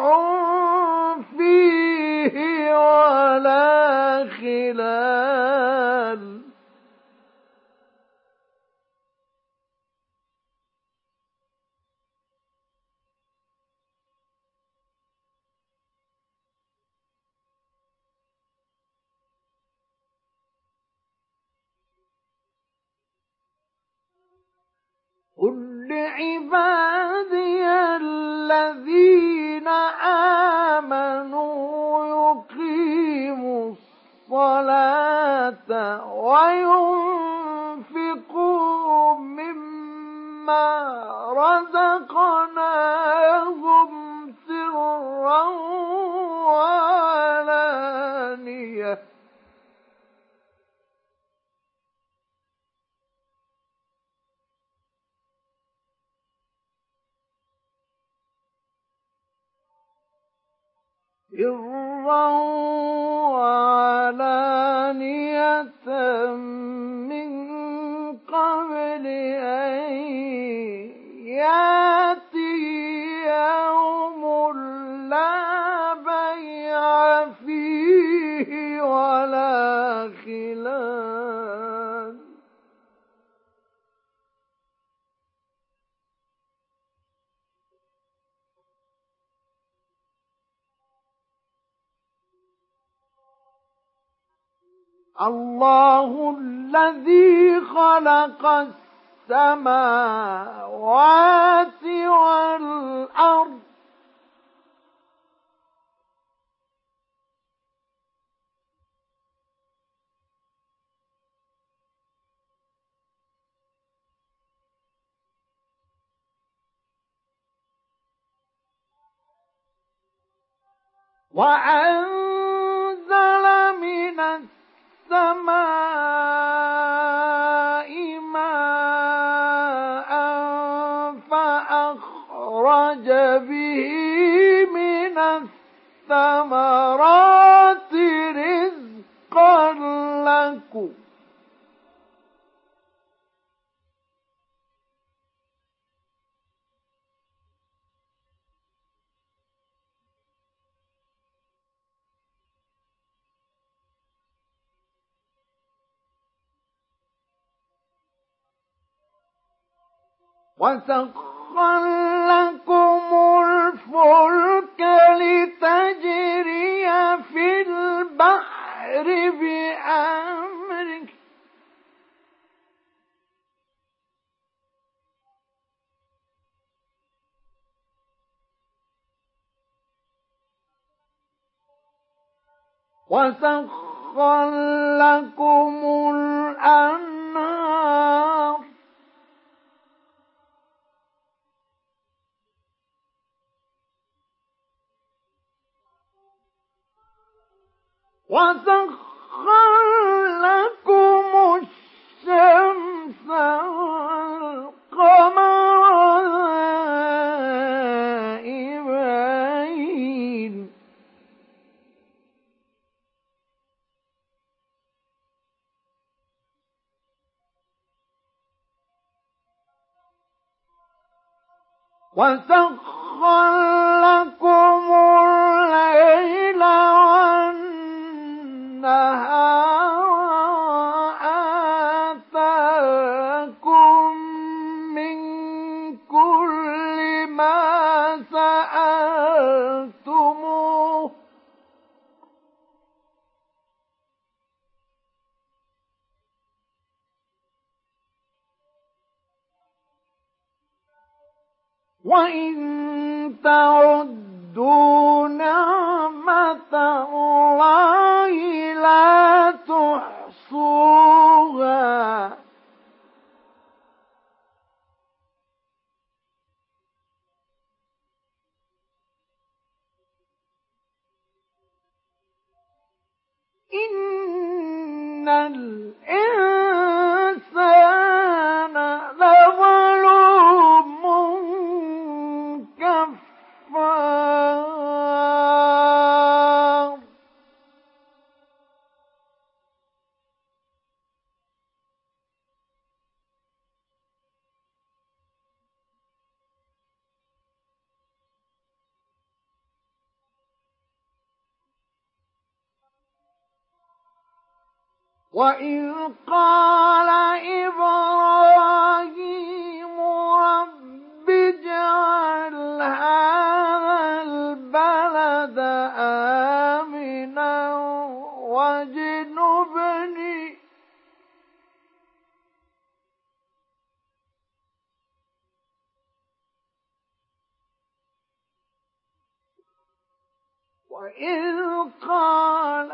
قل لعبادي الذين آمنوا يقيموا الصلاة وينفقوا مما رزقناهم سرا وعلانية سرا وعلانية من قبل أن يأتي يوم لا بيع فيه ولا خلال الله الذي خلق السماوات والأرض وأنزل من السماء ماء فأخرج به من الثمرات رزقا لكم وسخر لكم الفلك لتجري في البحر بأمره وسخر لكم الأنهار وسخر لكم الشمس والقمر دائبين وسخر لكم الليل والنهار آتاكم من كل ما سألتموه وإن تعدوا نعمة الله لا تحصوها إن الإنسان لظلوم كفار وإذ قال إبراهيم رب اجعل هذا البلد آمنا واجنبني وإذ قال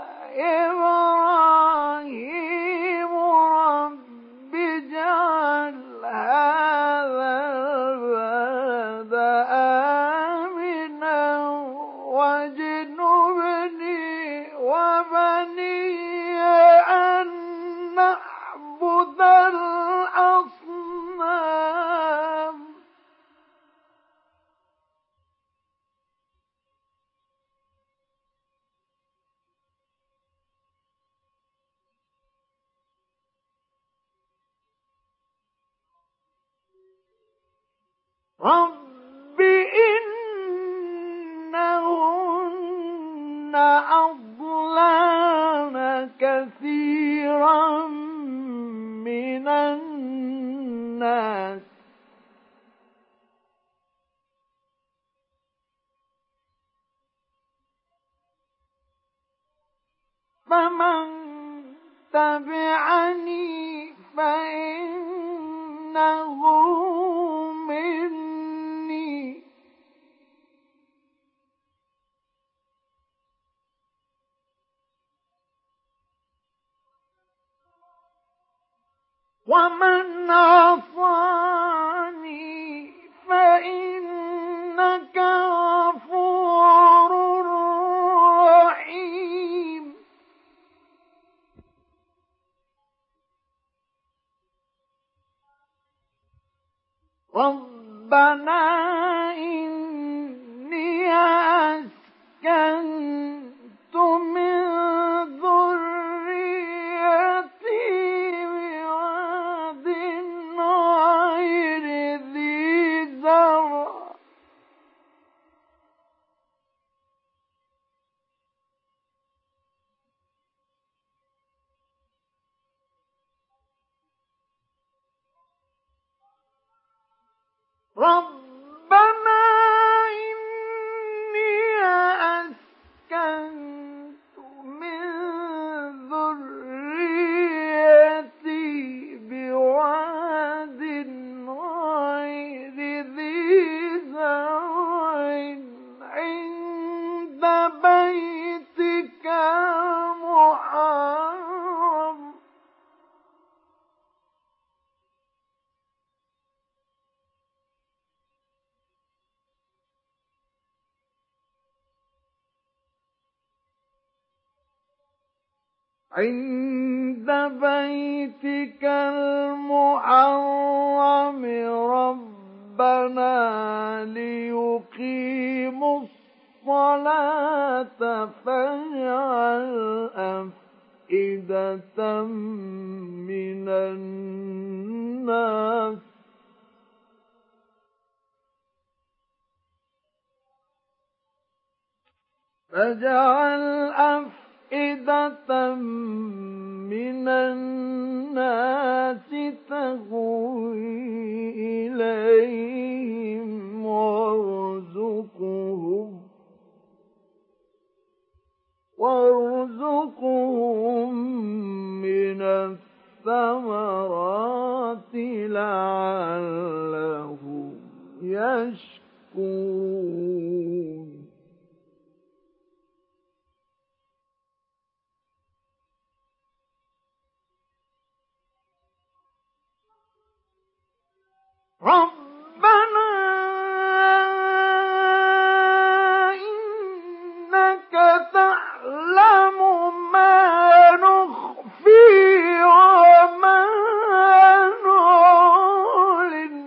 إبراهيم رب اجعل هذا البلد آمنا واجنبني وبني أن نعبد الأصنام رب إنهن أضللن كثيرا من الناس فمن تبعني فإنه مني ومن عصاني فإنك غفور رحيم ربنا إني أسكنت من ذريتي بواد غير ذي زرع ربنا إني أسكنت من ذريتي بواد غير ذي زرع عند بيتك المحرم عند بيتك المحرم ربنا ليقيموا الصلاة فاجعل أفئدة من الناس فاجعل أفئدة من الناس تهوي إليهم وارزقهم وارزقهم من الثمرات لعلهم يشكرون ربنا إنك تعلم ما نخفي وما نعلن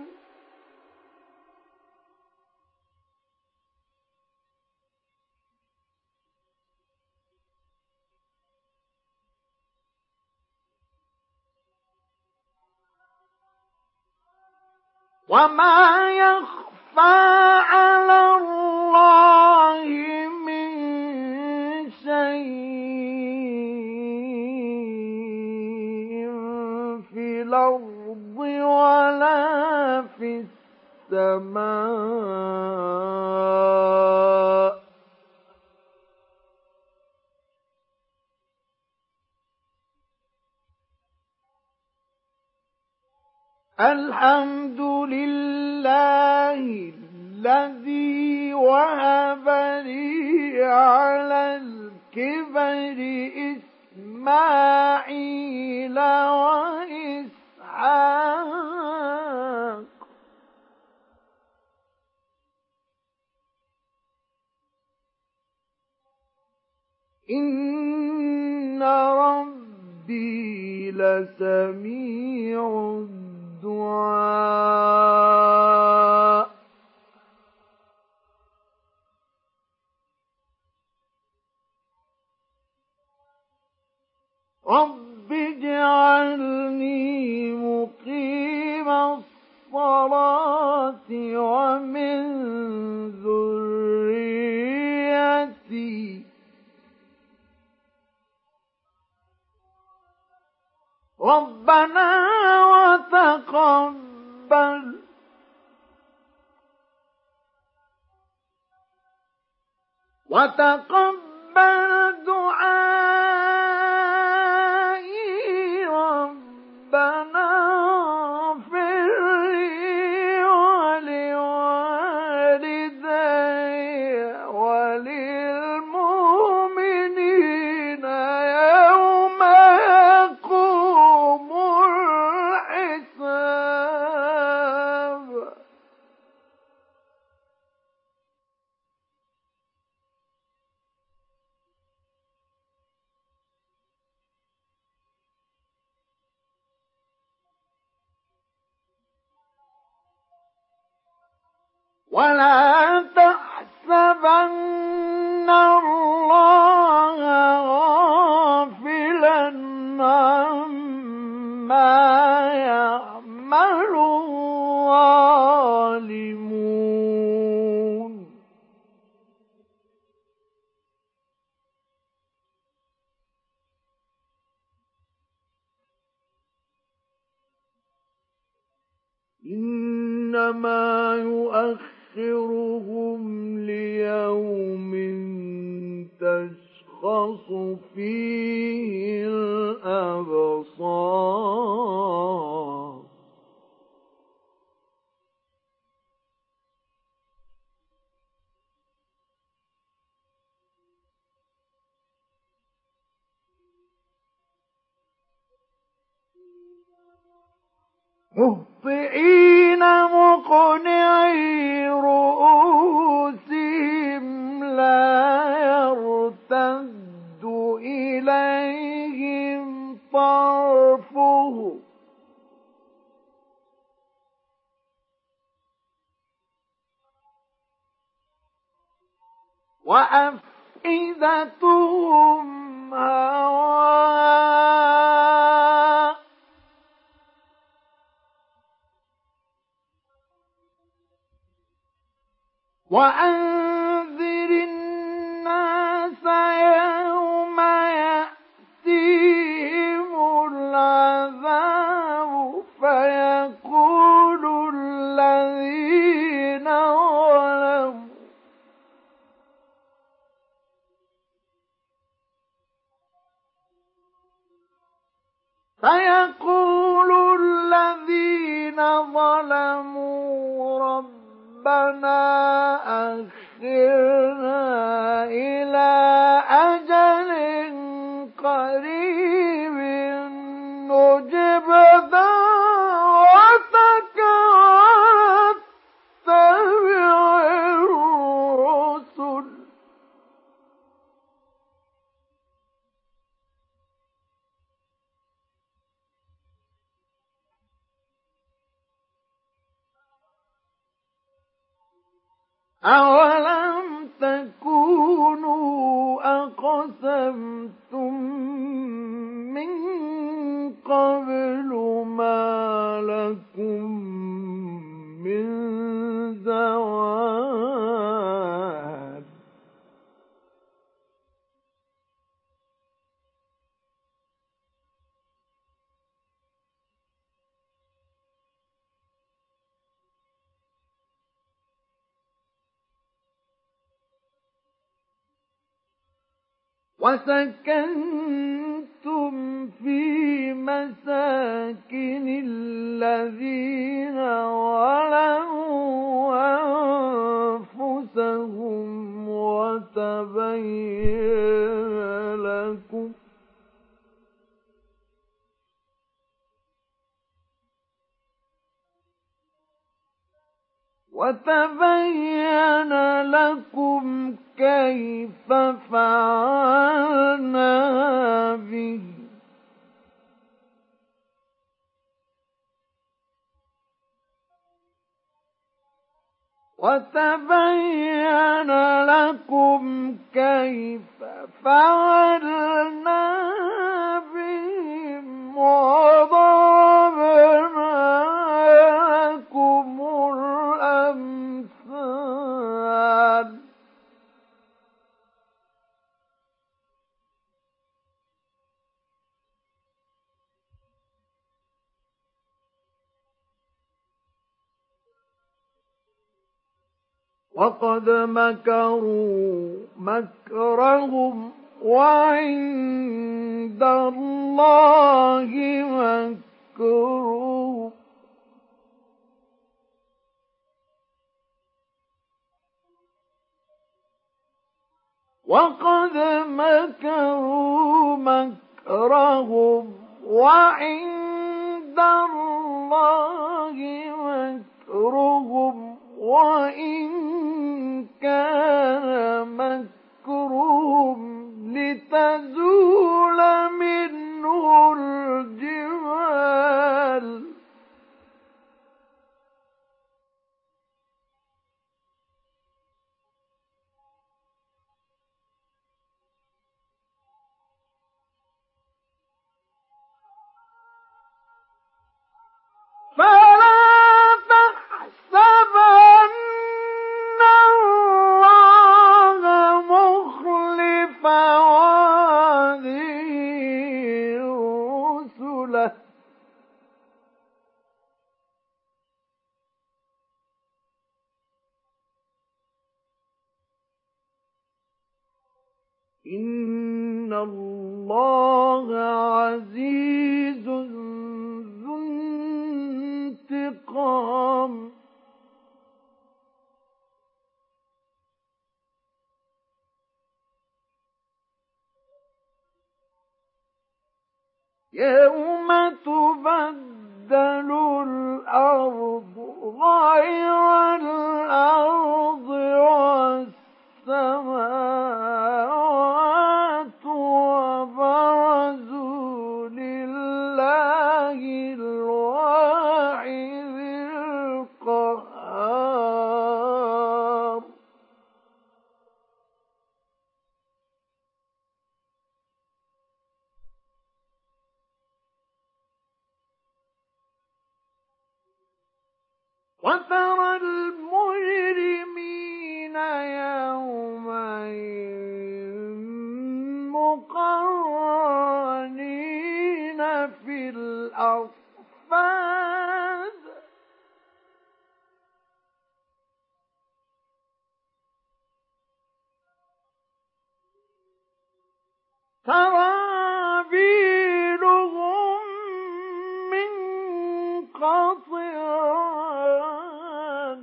وما يخفى على الله من شيء في الأرض ولا في السماء الحمد لله الذي وهب لي على الكبر إسماعيل وإسحاق إن ربي لسميع الدعاء رب اجعلني مقيم الصلاة ومن ذريتي ربنا وتقبل وتقبل دعائي ربنا اغفر لي ولوالدي وللمؤمنين يوم يقوم الحساب ولا تحسبن الله غافلا عما يعمل الظالمون إنما يؤخرهم ليوم تشخص فيه الأبصار مهطعين مقنعي رؤوسهم لا يرتد إليهم طرفهم وأفئدتهم هواء وأنذر الناس يوم يأتيهم العذاب فيقول الذين ظلموا فيقول الذين ظلموا ربنا أخرنا إلى أجل قريب نجب دعوتك واتبع الرسل أولم تكونوا أقسمتم من قبل ما لكم من زوال وسكنتم في مساكن الذين ظلموا وتبين لكم وتبين لكم كيف فعلنا به وتبين لكم كيف فعلنا بهم وضربنا لكم الأمثال وقد مكروا مكرهم وعند الله مكرهم وقد مكروا مكرهم وعند الله مكرهم وإن كان مكرهم لتزول منه الجبال فلا تحسبن الله مخلف وعده رسله إن الله عزيز ذو انتقام يوم تبدل الأرض غير الأرض والسماوات وبرزوا لله الواحد القهار وترى المجرمين يومئذ مقرنين في الأصفاد سرابيلهم من قطران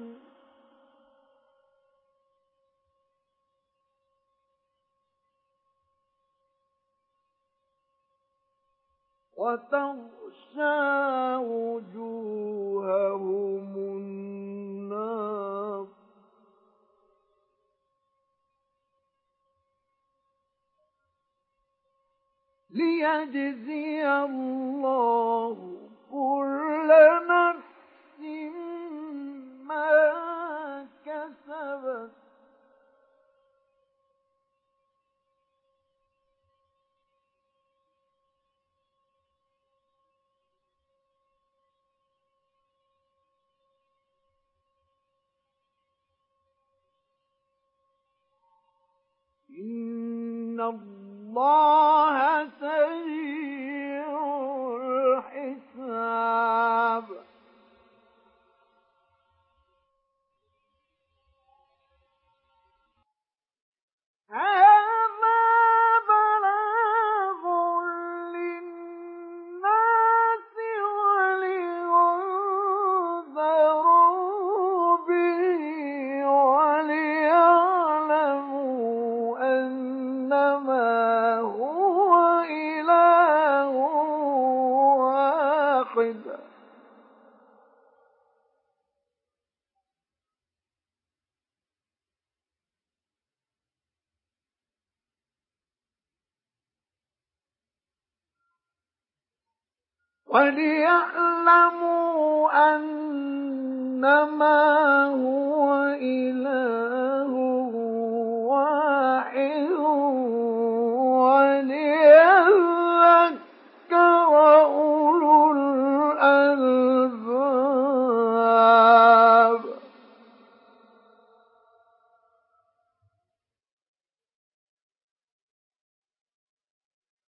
وتغشى وجوههم النار ليجزي الله كل نفس ما كسبت إن الله سريع الحساب هذا بلاغ للناس ولينذروا به وليعلموا أن وليعلموا أنما هو إله